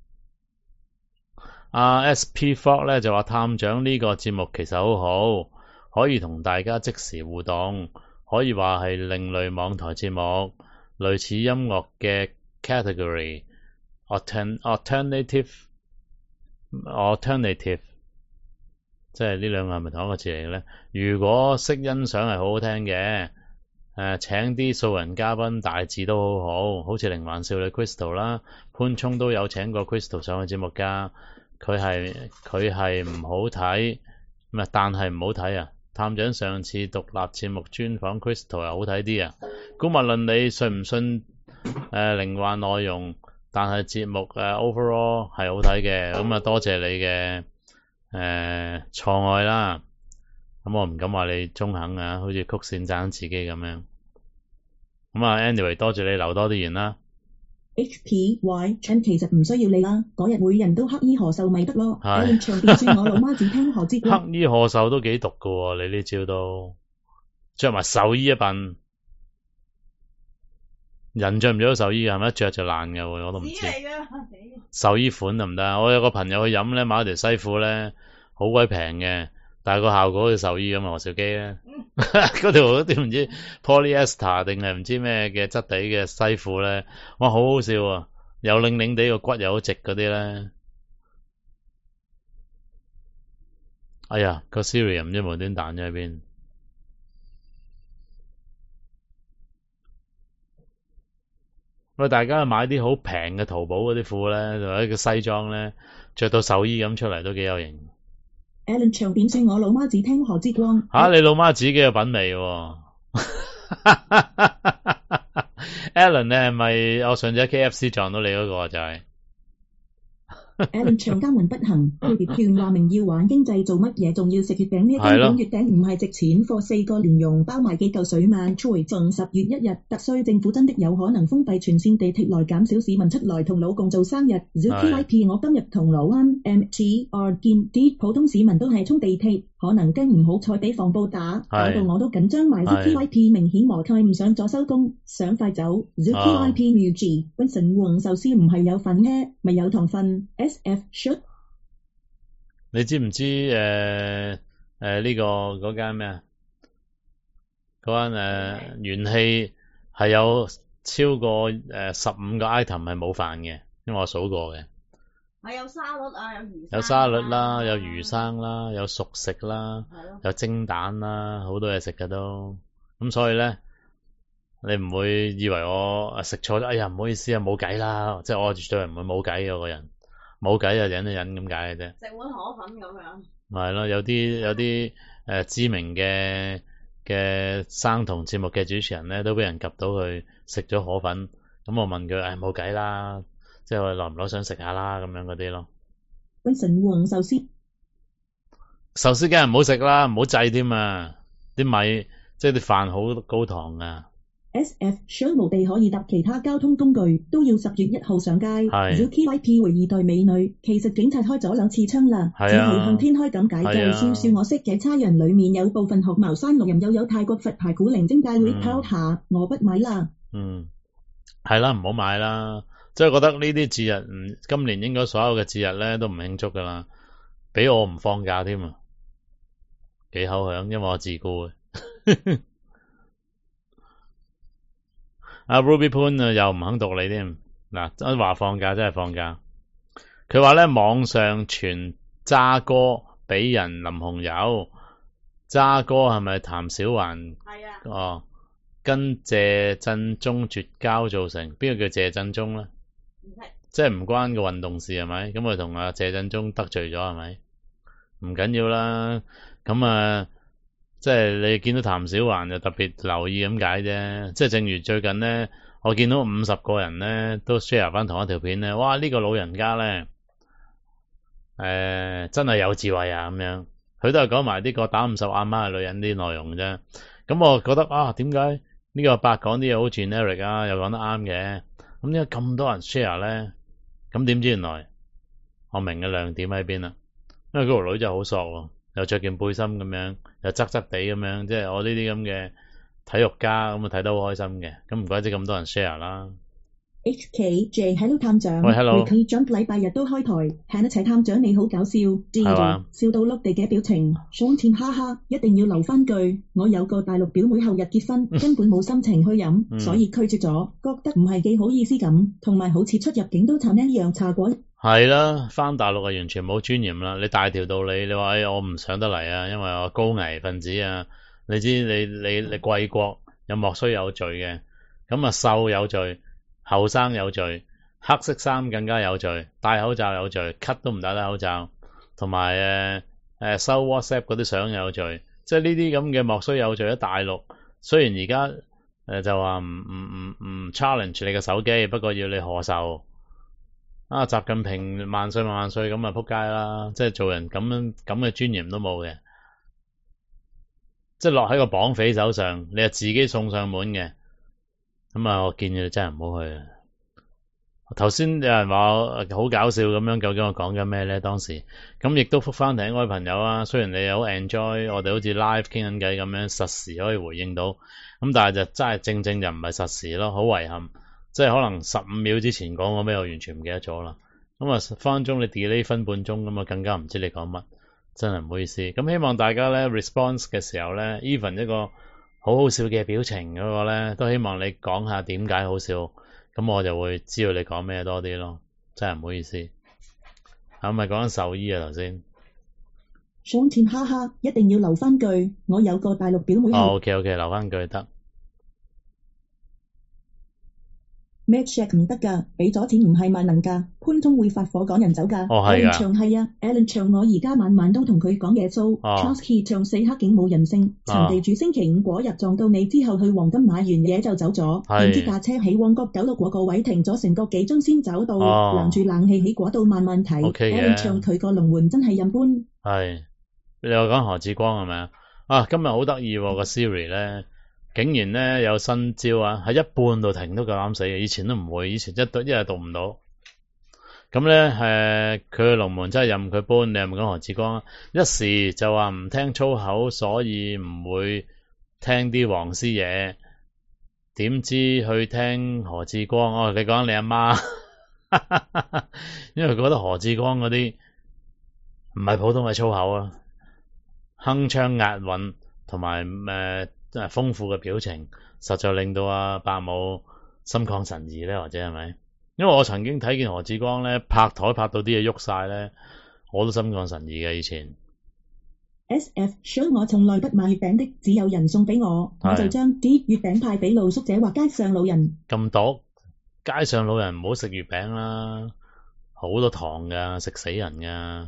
阿 S P Fox 咧就話探長呢個節目其實好好，可以同大家即時互動。可以話係另類網台節目，類似音樂嘅 category，alternative alternative， 即係呢兩個係咪同一個字嚟嘅咧？如果識欣賞係好好聽嘅，誒、呃、請啲素人嘉賓大致都好好，好似靈幻少女 Crystal 啦，潘聰都有請過 Crystal 上去節目㗎，佢係佢係唔好睇，唔係但係唔好睇啊！探長上次獨立節目專訪 Crystal 又好睇啲啊！姑勿論你信唔信誒靈幻內容，但係節目誒、呃、overall 係好睇嘅，咁啊多謝你嘅誒錯愛啦！咁我唔敢話你中肯啊，好似曲線讚自己咁樣。咁啊 anyway 多謝你留多啲言啦。 H P Y Chan 其實唔需要你啦，嗰日每人都黑衣賀壽咪得咯。我連長電算我老媽只聽何之。黑衣賀壽都幾毒噶喎，你呢招都着埋壽衣一笨，人着唔着到壽衣係咪？一着就爛噶，我都唔知。壽衣款得唔得？我有個朋友去飲咧，買條西褲咧，好鬼平嘅。但係個效果好似壽衣咁啊，何兆基咧，嗰條嗰條唔知 polyester 定係唔知咩嘅質地嘅西褲咧，哇好好笑啊！又擰擰地個骨又好直嗰啲咧，哎呀個 Siri 唔知無端彈咗喺邊。 喂，大家買啲好平嘅淘寶嗰啲褲咧，或者個西裝咧，着到獸醫咁出嚟都幾有型。 Alan 長點算我老媽只聽何之光吓、啊，你老媽子幾有品味喎？Alan 你係咪我上次喺 K F C 撞到你嗰個就係、是？ Alan 長耕耘不行，佢哋勸話明要玩經濟，做乜嘢仲要食月餅呢？根本月餅唔係值錢貨，四個蓮蓉包埋幾嚿水萬翠。仲十月一日，特區政府真的有可能封閉全線地鐵來減少市民出來同老共做生日。Zuki Y P 我今日銅鑼灣 M T R 見啲普通市民都係衝地鐵，可能驚唔好彩俾防暴打，搞到我都緊張埋。Zuki Y P 明顯磨太唔想咗收工，想快走。Zuki Y P Muji 溫神黃壽司唔係有份咩？咪有糖分。S F should 你知唔知誒誒呢個嗰間咩啊？嗰間誒元氣係有超過誒十五個 item 係冇飯嘅，因為我數過嘅。 係有沙律啊，有魚生有沙律啦，有魚生啦，有熟食啦，有蒸蛋啦，好多嘢食嘅都。咁所以咧，你唔會以為我食錯咗，哎呀唔好意思啊，冇計啦，即係我絕對唔會冇計嘅個人。冇計就忍一忍咁解嘅啫， 食碗河粉咁樣。 係咯，有啲有啲誒、呃、知名嘅嘅生酮節目嘅主持人咧，都俾人及到佢食咗河粉，咁我問佢誒冇計啦，即係話攞唔攞想食下啦咁樣嗰啲咯。 溫神黃壽司， 壽司梗係唔好食啦，唔好制添啊！啲米即係啲飯好高糖啊。 S F 想無地可以搭其他交通工具，都要十月一號上街。Zuki Y P 為二代美女，其實警察開咗兩次槍啦，只係向天開咁解救。少少我識嘅差人裏面有部分學茅山六人，又有泰國佛牌古靈精怪會拋下，我不買啦。 嗯，係啦，唔好買啦。即係覺得呢啲節日，嗯，今年應該所有嘅節日咧都唔慶祝噶啦，俾我唔放假添啊，幾口響，因為我自雇嘅。阿 Ruby Poon 啊，又唔肯讀你添。嗱，真話放假真係放假。佢話咧網上傳渣哥俾人淋紅油，渣哥係咪譚小環？ 係啊。 哦，跟謝振中絕交造成，邊個叫謝振中咧？ 唔識。即係唔關個運動事係咪？咁佢同阿謝振中得罪咗係咪？唔緊要啦，咁啊。即係你見到譚小環就特別留意咁解啫，即係正如最近咧，我見到五十個人咧都 share 翻同一條片咧，哇！呢個老人家咧，誒真係有智慧啊咁樣，佢都係講埋啲個打五十阿媽嘅女人啲內容啫。咁我覺得啊，點解呢個阿伯講啲嘢好 generic 啊，又講得啱嘅，咁點解咁多人 share 咧？咁點知原來我明嘅亮點喺邊啦？因為嗰條女真係好索喎。又着件背心咁樣，又側側地咁樣，即係我呢啲咁嘅體育家咁啊，睇得好開心嘅。咁唔怪之咁多人 share 啦。 H K J Hello 探長， 喂 Hello， Weekly Jump 禮拜日都開台，請一齊探長你好搞笑，知道笑到碌地嘅表情，爽甜哈哈，一定要留翻句，我有個大陸表妹後日結婚，根本冇心情去飲，嗯、所以拒絕咗，覺得唔係幾好意思咁，同埋好似出入境都慘一樣查過。 係啦，翻大陸係完全冇尊嚴啦！你大條道理，你話誒、哎、我唔上得嚟啊，因為我高危分子啊！你知你你你貴國有莫須有罪嘅，咁啊瘦有罪，後生有罪，黑色衫更加有罪，戴口罩有罪，咳都唔戴得口罩，同埋誒誒收 WhatsApp 嗰啲相有罪，即係呢啲咁嘅莫須有罪喺大陸。雖然而家誒就話唔唔唔唔 challenge 你嘅手機，不過要你賀壽。啊！習近平萬歲萬萬歲咁啊，撲街啦！即係做人咁樣咁嘅尊嚴都冇嘅，即係落喺個綁匪手上，你係自己送上門嘅。咁啊，我建議你真係唔好去啊！頭先有人話好搞笑咁樣，究竟我講緊咩咧？當時咁亦都覆翻另一位朋友啊。雖然你有 enjoy 我哋好似 live 傾緊偈咁樣，實時可以回應到，咁但係就真係正正就唔係實時咯，好遺憾。即係可能十五秒之前講過咩，我完全唔記得咗啦。咁啊，分分鐘你 delay 分半鐘咁啊，更加唔知你講乜，真係唔好意思。咁希望大家咧 response 嘅時候咧 ，even 一個好好笑嘅表情嗰個咧，都希望你講下點解好笑，咁我就會知道你講咩多啲咯。真係唔好意思。係咪講緊獸醫啊頭先？ 爽甜哈哈，一定要留翻句，我有個大陸表妹。 哦 ，OK OK，留翻句得。 Match 唔得㗎，俾咗錢唔係萬能㗎，潘通會發火趕人走㗎。 哦係㗎。 Alan 唱係啊 ，Alan 唱我而家晚晚都同佢講耶穌。Chosky 唱死黑警冇人性，陳地主星期五嗰日撞到你之後去黃金買完嘢就走咗，點知架車喺旺角九六嗰個位停咗成個幾鐘先走到，攔住冷氣喺嗰度慢慢睇。Alan 唱佢個龍門真係飲般。 係，你又講何志光係咪啊？啊，今日好得意喎個 Siri 咧。竟然咧有新招啊！喺一半度停都夠膽死嘅，以前都唔會，以前一讀一日讀唔到。咁咧誒，佢嘅龍門真係任佢搬。你係咪講何志光啊？一時就話唔聽粗口，所以唔會聽啲黃絲嘢。點知去聽何志光？哦，你講你阿媽，因為覺得何志光嗰啲唔係普通嘅粗口啊，鏗鏘押韻同埋誒。真係豐富嘅表情，實在令到阿伯母心曠神怡咧，或者係咪？因為我曾經睇見何志光咧拍台拍到啲嘢喐晒咧，我都心曠神怡嘅以前。 S F show 我從來不買月餅的，只有人送俾我，我就將啲月餅派俾露宿者或街上老人。 咁毒，街上老人唔好食月餅啦，好多糖噶，食死人噶，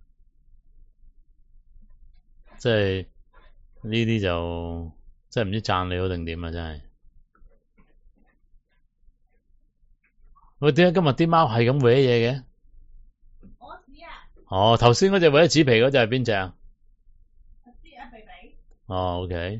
即係呢啲就。真係唔知讚你好定點啊！真係，喂，點解今日啲貓係咁搲嘢嘅？ 我屎啊！ 哦，頭先嗰隻搲紙皮嗰隻係邊隻啊？ 我知啊，肥肥。 哦 ，OK。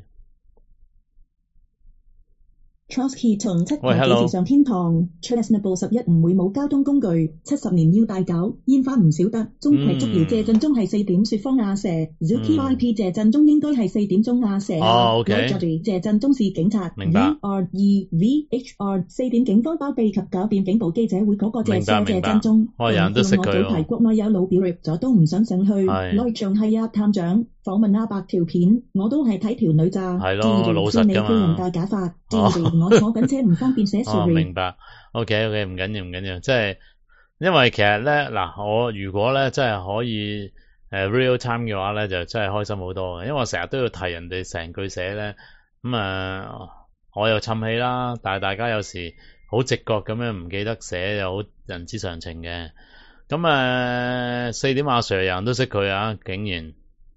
Chosky 從七月幾時上天堂 ？Chestnut 十一唔會冇交通工具，七十年要大搞，煙花唔少得。中葵竹瑤謝振中係四點雪芳亞蛇 ，Zuki I P 謝振中應該係四點鐘亞蛇。 哦 ，OK。 謝振中是警察。 明白。 V R E V H R 四點警方包庇及狡辯警部記者會嗰個謝謝謝振中。 哦，人都識佢喎。 我早排國內有老表 rap 咗都唔想上去。係。內仲係啊，探長訪問阿伯條片，我都係睇條女咋。 係咯，老實㗎嘛。 叫人戴假髮。我坐緊車唔方便寫 Siri。 哦，明白。OK OK，唔緊要唔緊要，即係因為其實咧嗱，我如果咧真係可以誒、呃、real time 嘅話咧，就真係開心好多嘅。因為我成日都要提人哋成句寫咧，咁、嗯、啊、呃、我又氹氣啦，但係大家有時好直覺咁樣唔記得寫，又好人之常情嘅。咁誒、呃、四點阿 Sir 人都識佢啊，竟然。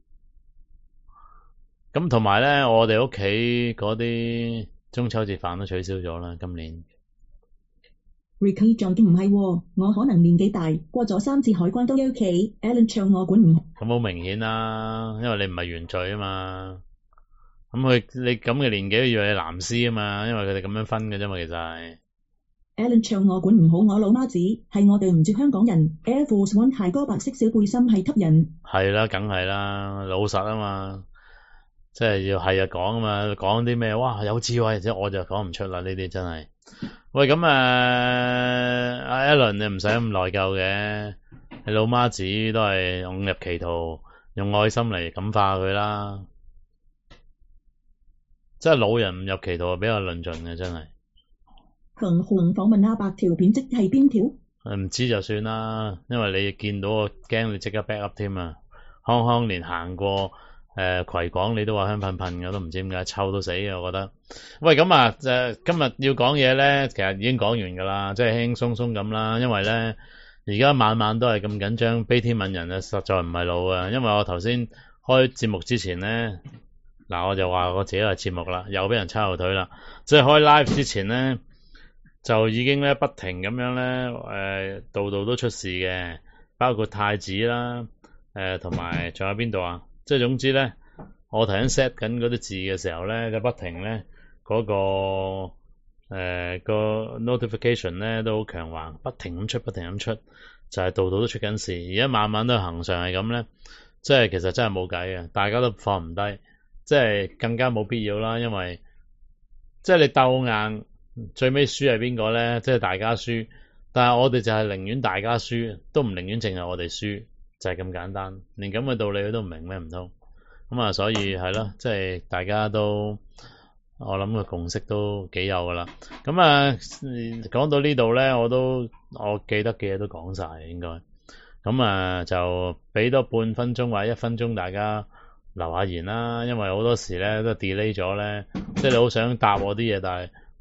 咁同埋咧，我哋屋企嗰啲中秋節飯都取消咗啦，今年。 Ricky 撞見唔係喎，我可能年紀大，過咗三次海關都喺屋企。Alan 唱我管唔。 咁好明顯啦，因為你唔係原罪啊嘛。咁佢你咁嘅年紀要你藍絲啊嘛，因為佢哋咁樣分嘅啫嘛，其實係。 Alan 唱我管唔好，我老媽子係我對唔住香港人。Air Force One 係個白色小背心係吸引。 係啦，梗係啦，老實啊嘛。即係要係啊講啊嘛，講啲咩哇有智慧，即係我就講唔出啦，呢啲真係。喂，咁誒，阿 Alan 你唔使咁內疚嘅，你老媽子都係誤入歧途，用愛心嚟感化佢啦。即係老人誤入歧途比較論盡嘅，真係。 紅紅訪問阿伯條片即係邊條？ 唔知就算啦，因為你見到我驚你即刻 back up 添啊！康康連行過。誒、呃、葵廣你都話香噴噴嘅，都唔知點解臭到死嘅，我覺得。喂，咁啊，誒、呃、今日要講嘢咧，其實已經講完㗎啦，即係輕輕鬆鬆咁啦。因為咧，而家晚晚都係咁緊張，悲天憫人啊，實在唔係路啊。因為我頭先開節目之前咧，嗱我就話我自己係節目啦，又俾人叉後腿啦。即係開 live 之前咧，就已經咧不停咁樣咧，誒度度都出事嘅，包括太子啦，誒同埋仲有邊度啊？即係總之咧，我頭先 set 緊嗰啲字嘅時候咧，就不停咧嗰、嗰個誒、呃嗰個 notification 咧都好強橫，不停咁出，不停咁出，就係度度都出緊事。而家晚晚都恆常係咁咧，即係其實真係冇計嘅，大家都放唔低，即係更加冇必要啦。因為即係你鬥硬，最尾輸係邊個咧？即係大家輸，但係我哋就係寧願大家輸，都唔寧願淨係我哋輸。就係咁簡單，連咁嘅道理佢都唔明咩唔通？咁啊，所以係咯，即係大家都我諗個共識都幾有噶啦。咁啊，講到呢度咧，我都我記得嘅嘢都講晒應該。咁啊，就俾多半分鐘或者一分鐘大家留下言啦，因為好多時咧都 delay 咗咧，即係你好想答我啲嘢，但係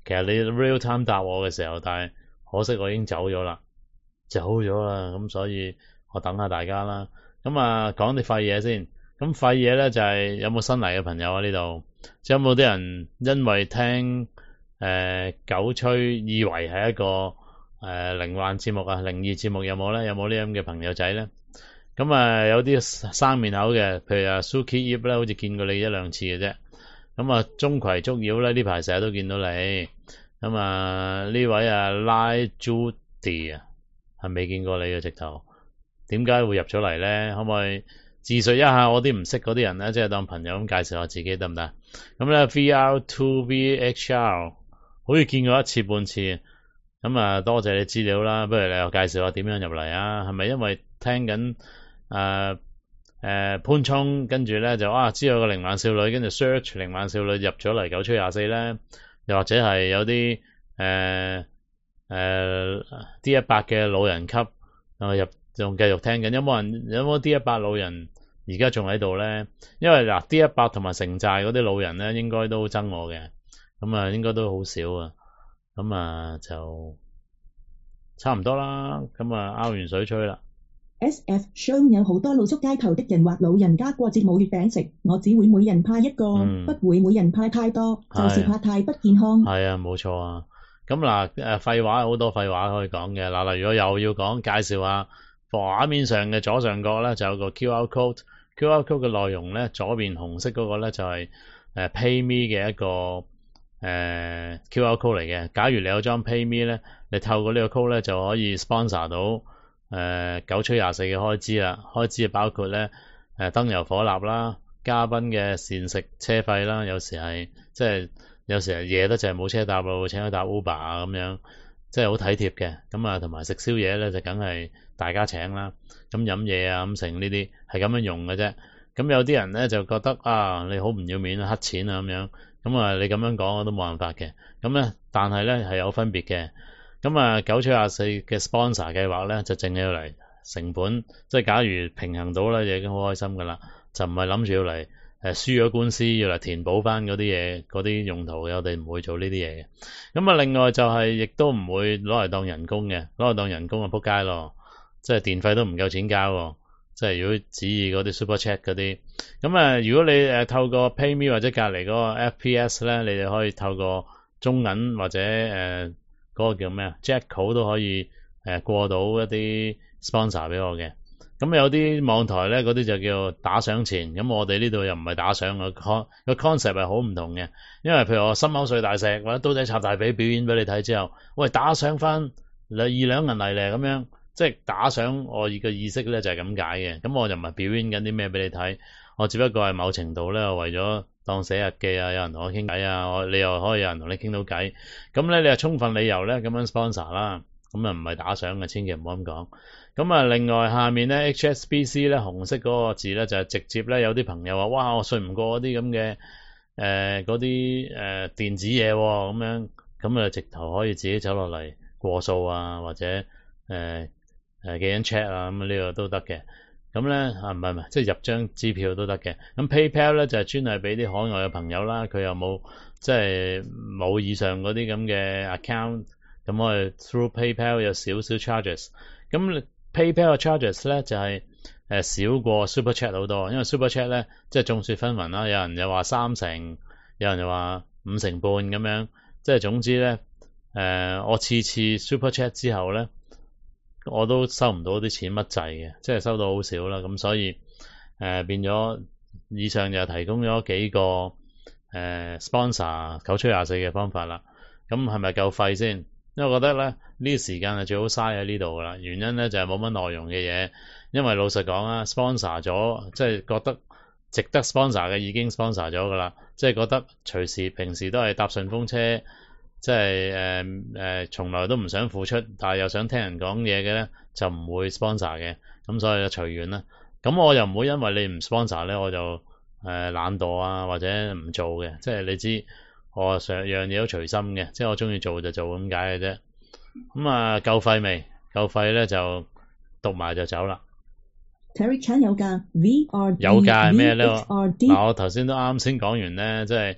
其實你 real time 答我嘅時候，但係可惜我已經走咗啦，走咗啦，咁所以我等下大家啦。咁啊，講啲廢嘢先。咁廢嘢咧就係、是、有冇新嚟嘅朋友啊？呢度即有冇啲人因為聽誒狗吹以為係一個誒靈幻節目啊、靈異節目有冇咧？有冇呢咁嘅朋友仔咧？咁啊有啲生面口嘅，譬如啊 Suki 葉咧，好似見過你一兩次嘅啫。咁啊鍾馗捉妖咧，呢排成日都見到你。咁啊呢位啊 Lai Judy 啊，係未見過你嘅直頭，點解會入咗嚟咧？可唔可以自述一下我啲唔識嗰啲人咧，即係當朋友咁介紹下自己得唔得？咁咧 V R two V H R 好似見過一次半次，咁啊多謝你資料啦，不如你又介紹下點樣入嚟啊？係咪因為聽緊誒誒潘聰，跟住咧就啊知道個靈幻少女，跟住 search 靈幻少女入咗嚟九吹廿四咧？又或者係有啲誒誒 D 一百嘅老人級啊入仲繼續聽緊，有冇人有冇 D 一百老人而家仲喺度咧？因為嗱 D 一百同埋城寨嗰啲老人咧，應該都憎我嘅，咁啊應該都好少啊，咁啊就差唔多啦，咁啊拗完水吹啦。 S F Show 有好多露宿街頭的人或老人家過節冇月餅食，我只會每人派一個，嗯、不會每人派太多，就是怕太不健康。係啊，冇錯啊。咁嗱誒廢話好多廢話可以講嘅嗱，例如我又要講介紹下畫面上嘅左上角咧就有個 Q R code，Q R code 嘅內容咧左邊紅色嗰個咧就係誒 PayMe 嘅一個誒、呃、Q R code 嚟嘅。假如你有裝 PayMe 咧，你透過呢個 code 咧就可以 sponsor 到。誒九吹廿四嘅開支啦，開支包括咧誒燈油火蠟啦，嘉賓嘅膳食車費啦，有時係即係有時係夜得就係冇車搭咯，請佢搭 Uber 啊咁樣，即係好體貼嘅。咁啊同埋食宵夜咧就梗係大家請啦，咁飲嘢啊咁成呢啲係咁樣用嘅啫。咁有啲人咧就覺得啊你好唔要面啊，黑錢啊咁樣，咁啊你咁樣講我都冇辦法嘅。咁咧但係咧係有分別嘅。咁啊，九吹廿四嘅 sponsor 計劃咧，就淨係要嚟成本，即係假如平衡到咧，就已經好開心噶啦，就唔係諗住要嚟誒輸咗官司要嚟填補翻嗰啲嘢，嗰啲用途嘅，我哋唔會做呢啲嘢嘅。咁啊，另外就係、是、亦都唔會攞嚟當人工嘅，攞嚟當人工就撲街咯，即係電費都唔夠錢交，即係如果指意嗰啲 super chat 嗰啲。咁啊，如果你誒透過 PayMe 或者隔離嗰個 F P S 咧，你哋可以透過中銀或者誒。呃嗰個叫咩啊 Jacko 都可以誒、呃、過到一啲 sponsor 俾我嘅。咁有啲網台咧，嗰啲就叫打賞錢。咁我哋呢度又唔係打賞個 con 個 concept 係好唔同嘅。因為譬如我心口碎大石或者刀仔插大髀表演俾你睇之後，喂打賞翻兩二兩銀嚟咧咁樣，即係打賞我嘅意識咧就係咁解嘅。咁我就唔係表演緊啲咩俾你睇，我只不過係某程度咧為咗當寫日記啊，有人同我傾偈啊，我你又可以有人同你傾到偈，咁咧你係充分理由咧咁樣 sponsor 啦，咁啊唔係打賞嘅，千祈唔好咁講。咁啊另外下面咧 H S B C 咧紅色嗰個字咧就係、是、直接咧有啲朋友話哇我信唔過嗰啲咁嘅誒嗰啲誒電子嘢喎、哦，咁樣咁啊直頭可以自己走落嚟過數啊，或者誒誒幾張 check 啊，咁呢個都得嘅。咁咧啊唔係唔係，即係入張支票都得嘅。咁 PayPal 咧就係、是、專係俾啲海外嘅朋友啦，佢又冇即係冇以上嗰啲咁嘅 account，咁我哋 through PayPal 有少少 charges。咁 PayPal 嘅 charges 咧就係、是、誒、呃、少過 Super Chat 好多，因為 Super Chat 咧即係眾說紛紜啦，有人又話三成，有人又話五成半咁樣，即係總之咧誒、呃、我次次 Super Chat 之後咧。我都收唔到啲錢乜滯嘅，即係收到好少啦，咁所以誒、呃、變咗以上就提供咗幾個誒、呃、sponsor 九吹廿四嘅方法啦。咁係咪夠廢先？因為我覺得咧呢、呢個時間係最好嘥喺呢度噶啦。原因咧就係冇乜內容嘅嘢，因為老實講啊 sponsor 咗，即係覺得值得 sponsor 嘅已經 sponsor 咗噶啦，即係覺得隨時平時都係搭順風車。即係誒誒，從來都唔想付出，但係又想聽人講嘢嘅咧，就唔會 sponsor 嘅。咁所以就隨緣啦。咁我又唔會因為你唔 sponsor 咧，我就誒、呃、懶惰啊，或者唔做嘅。即係你知我上樣嘢都隨心嘅，即係我中意做就做咁解嘅啫。咁啊夠廢未？夠廢咧就讀埋就走啦。 Terry Chan 有㗎 V R D 有㗎係咩咧？嗱我頭先都啱先講完咧，即係。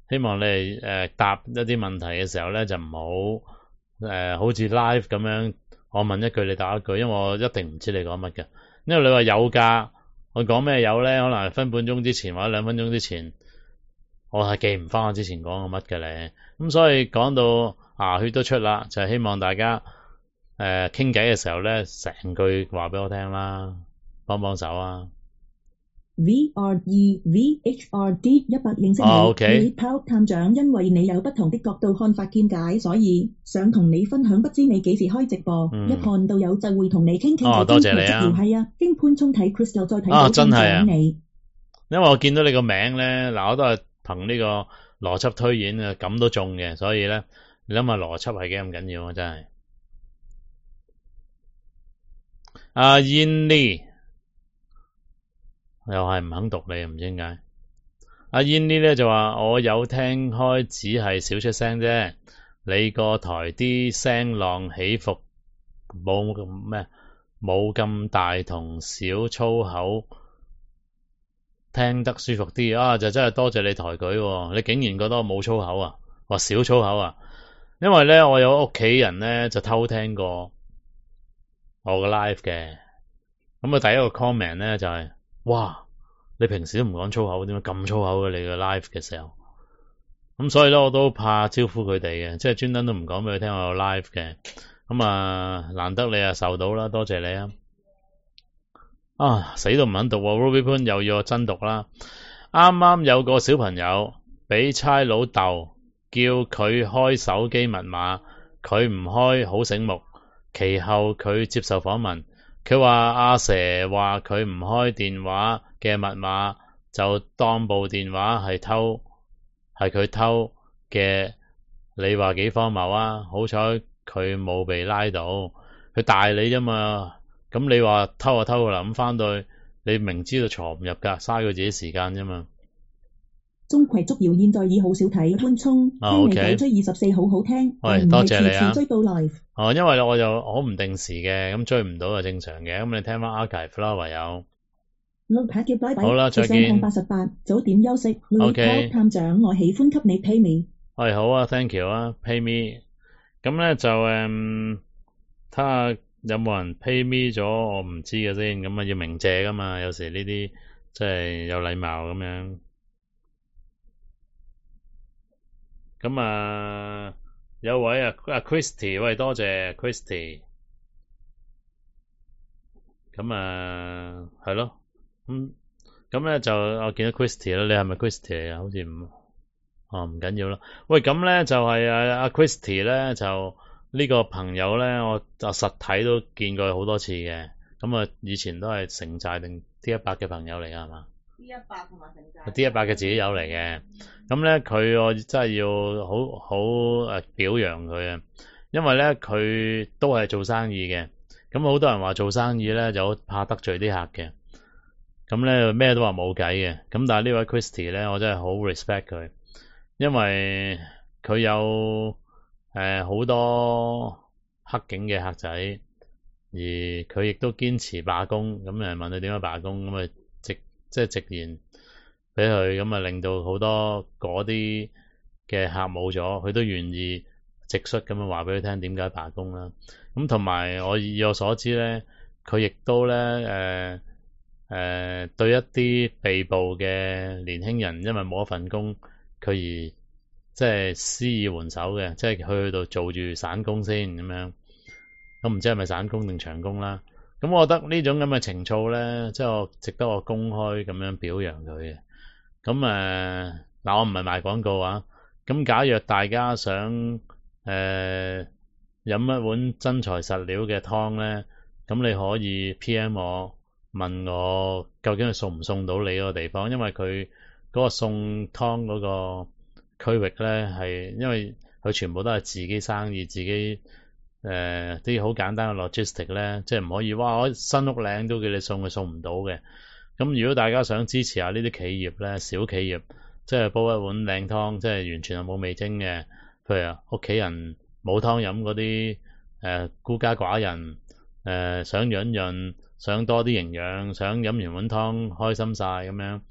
希望你哋誒、呃、答一啲問題嘅時候咧，就唔好誒好似 live 咁樣，我問一句你答一句，因為我一定唔知你講乜嘅。因為你話有價，我講咩有咧？可能係分半鐘之前或者兩分鐘之前，我係記唔翻我之前講過乜嘅咧。咁所以講到牙血都出啦，就係、是、希望大家誒傾偈嘅時候咧，成句話俾我聽啦，幫幫手啊！ V R E V H R D 一百認識你， 哦 OK 你 Power 探長，因為你有不同的角度看法見解，所以想同你分享。不知你幾時開直播？ 嗯、 一看到有就會同你傾傾。 哦，多謝你啊！ 係啊，經潘聰睇 Chris 又再睇到啊，真係啊！ 你， 因為我見到你個名咧，嗱，我都係憑呢個邏輯推演啊，咁都中嘅，所以咧，你諗下邏輯係幾咁緊要啊！真係。阿 Yanny 又係唔肯讀你，唔知點解。阿 Yanny 咧就話我有聽開，只係少出聲啫。你個台啲聲浪起伏冇咁咩，冇咁大同小粗口，聽得舒服啲啊！就真係多謝你抬舉喎，你竟然覺得我冇粗口啊，話少粗口啊？因為咧我有屋企人咧就偷聽過我個 live 嘅，咁啊第一個 comment 咧就係、是。哇！你平時都唔講粗口，點解咁粗口嘅你個 live 嘅時候？咁所以咧，我都怕招呼佢哋嘅，即係專登都唔講俾佢聽我有 live 嘅。咁啊，難得你啊受到啦，多謝你啊！啊，死都唔肯讀喎 Ruby Pan 又要我真讀啦。啱啱有個小朋友俾差佬逗，叫佢開手機密碼，佢唔開，好醒目。其後佢接受訪問。佢話阿蛇話佢唔開電話嘅密碼，就當部電話係偷，係佢偷嘅。你話幾荒謬啊？好彩佢冇被拉到，佢大你啫嘛。咁你話偷就偷啦，咁翻到去你明知道藏唔入噶，嘥佢自己時間啫嘛。 鍾馗捉妖現在已好少睇潘聰，聽你狗追二十四好好聽， 喂，多謝你啊！ 追到 live 哦，因為我就好唔定時嘅，咁追唔到就正常嘅。咁你聽翻 archive 啦，唯有。好啦，再見。 八十八，早點休息。 OK。 探長，我喜歡給你 pay me。 喂，好啊 ，thank you 啊 ，pay me。咁咧就誒，睇下有冇人 pay me 咗，我唔知嘅先。咁啊要鳴謝噶嘛，有時呢啲即係有禮貌咁樣。咁啊，有位啊啊 Christy， 喂，多謝 Christy。咁啊，係咯，咁咁咧就我見到 Christy 啦，你係咪 Christy 嚟啊？好似唔，哦唔緊要啦。喂，咁咧就係啊阿 Christy 咧，就呢個朋友咧，我就實體都見過好多次嘅。咁啊，以前都係城寨定 D 一百嘅朋友嚟噶係嘛？ D 一百同埋城寨 D 一百嘅自己友嚟嘅。咁咧佢我真係要好好誒表揚佢啊，因為咧佢都係做生意嘅。咁好多人話做生意咧就好怕得罪啲客嘅，咁咧咩都話冇計嘅。咁但係呢位 Christy 咧，我真係好 respect 佢，因為佢有誒好、呃、多黑警嘅客仔，而佢亦都堅持罷工。咁誒問佢點解罷工，咁啊直即係直言俾佢，咁啊令到好多嗰啲嘅客冇咗，佢都願意直率咁樣話俾佢聽點解罷工啦。咁同埋我以我所知咧，佢亦都咧誒誒對一啲被捕嘅年輕人，因為冇一份工，佢而即係施以援手嘅，即係去到做住散工先咁樣。咁唔知係咪散工定長工啦？咁我覺得呢種咁嘅情操咧，即係我值得我公開咁樣表揚佢嘅。咁誒嗱，我唔係賣廣告啊。咁假若大家想誒，呃飲一碗真材實料嘅湯咧，咁你可以 P M 我問我究竟佢送唔送到你嗰個地方，因為佢嗰個送湯嗰個區域咧係因為佢全部都係自己生意，自己誒啲好簡單嘅 logistic 咧，即係唔可以哇我新屋嶺都叫你送，佢送唔到嘅。咁如果大家想支持下呢啲企業咧，小企業即係煲一碗靚湯，即係完全係冇味精嘅，譬如屋企人冇湯飲嗰啲誒孤家寡人，誒、呃、想潤潤，想多啲營養，想飲完碗湯開心晒咁樣，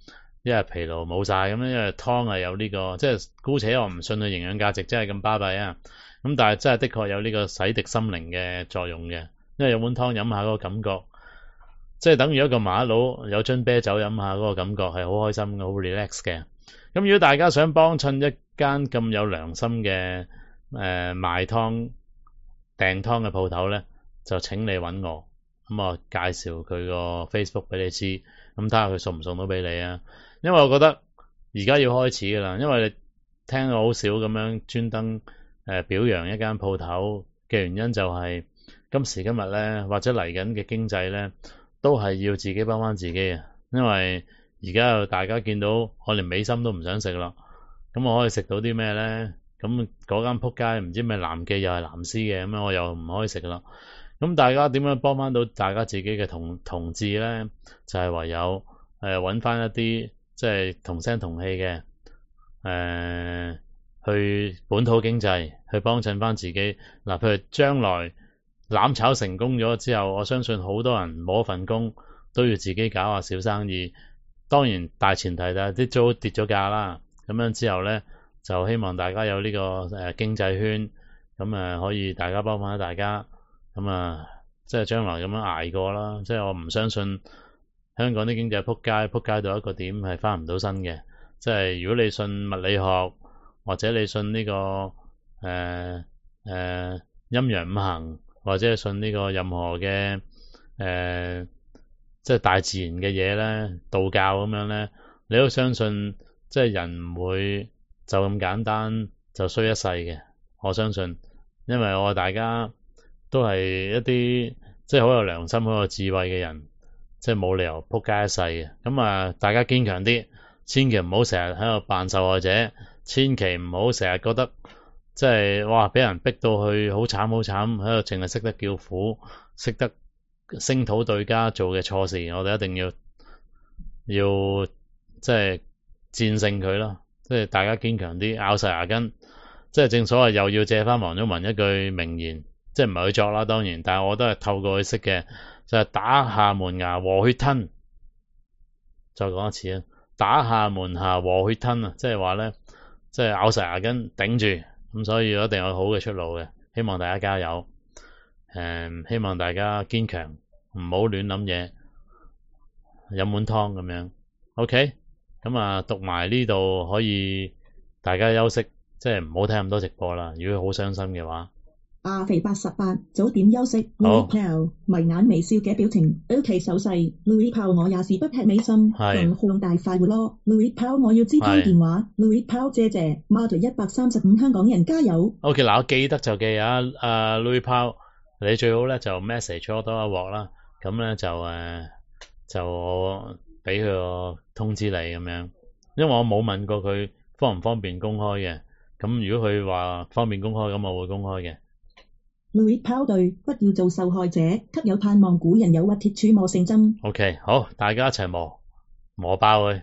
一日疲勞冇晒咁樣，因為湯係有呢、這個，即係姑且我唔信佢營養價值真係咁巴閉啊，咁但係真係的確有呢個洗滌心靈嘅作用嘅，因為有碗湯飲下嗰個感覺，即係等於一個麻甩佬有樽啤酒飲下嗰個感覺係好開心嘅，好 relax 嘅。咁如果大家想幫襯一間咁有良心嘅誒、呃、賣湯訂湯嘅鋪頭咧，就請你揾我，咁我介紹佢個 Facebook 俾你知，咁睇下佢送唔送到俾你啊。因為我覺得而家要開始噶啦，因為你聽到好少咁樣專登誒表揚一間鋪頭嘅原因就係今時今日咧，或者嚟緊嘅經濟咧，都係要自己幫翻自己啊。因為而家大家見到我連美心都唔想食咯，咁我可以食到啲咩咧？咁嗰間仆街唔知咩南記又係藍絲嘅，咁樣我又唔可以食咯。咁大家點樣幫翻到大家自己嘅同同志咧？就係、是、唯有誒揾翻一啲即係同聲同氣嘅誒、呃，去本土經濟去幫襯翻自己。嗱、呃，譬如將來攬炒成功咗之後，我相信好多人冇一份工都要自己搞下小生意。當然大前提就係啲租跌咗價啦。咁樣之後咧，就希望大家有呢、這個誒、呃、經濟圈，咁誒、呃、可以大家幫翻大家，咁啊即係將來咁樣捱過啦。即係我唔相信香港啲經濟撲街撲街到一個點係翻唔到身嘅。即係如果你信物理學，或者你信呢、這個誒誒陰陽五行，或者係信呢個任何嘅誒、呃、即係大自然嘅嘢咧，道教咁樣咧，你都相信即係人唔會就咁簡單就衰一世嘅。我相信，因為我大家都係一啲即係好有良心、好有智慧嘅人，即係冇理由撲街一世嘅。咁啊，大家堅強啲，千祈唔好成日喺度扮受害者，千祈唔好成日覺得即係哇俾人逼到去好慘好慘，喺度淨係識得叫苦，識得聲討對家做嘅錯事，我哋一定要要即係戰勝佢咯。即係大家堅強啲，咬實牙根。即係正所謂又要借翻黃毓民一句名言，即係唔係佢作啦，當然，但係我都係透過佢識嘅，就係、是、打下門牙和血吞。再講一次啊，打下門牙和血吞啊，即係話咧，即係咬實牙根頂住，咁所以一定有好嘅出路嘅。希望大家加油，誒、嗯，希望大家堅強，唔好亂諗嘢，飲碗湯咁樣。OK。咁啊，讀埋呢度可以大家休息，即係唔好睇咁多直播啦。如果好傷心嘅話， 阿肥八十八早點休息。Louis Pal 迷眼微笑嘅表情 ，OK 手勢。Louis Pal 我也是不吃美心，同向大快活咯。Louis Pal 我要知通電話。Louis Pal 謝謝 Mother 一百三十五香港人加油。 OK 嗱，我記得就記啊，阿 Louis Pal 你最好咧就 message 我多一鑊啦，咁咧就誒、呃、就我。俾佢個通知你咁樣，因為我冇問過佢方唔方便公開嘅，咁如果佢話方便公開，咁我會公開嘅。 Louis Pal 對，不要做受害者，給有盼望古人有屈鐵杵磨成針。 OK， 好，大家一齊磨磨爆佢。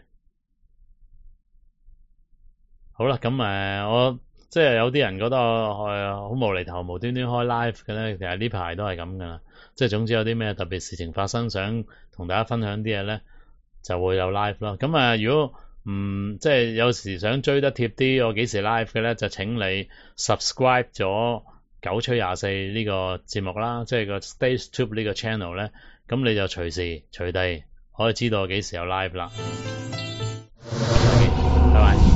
好啦，咁誒、呃，我即係有啲人覺得我好無厘頭，無端端開 live 嘅咧，其實呢排都係咁噶啦。即係總之有啲咩特別事情發生，想同大家分享啲嘢咧，就會有 live 咯。咁啊，如果唔即係有時想追得貼啲，我幾時 live 嘅咧，就請你 subscribe 咗九吹廿四呢個節目啦，即係個 StageTube 呢個 channel 咧，咁你就隨時隨地可以知道我幾時有 live 啦。OK，拜拜。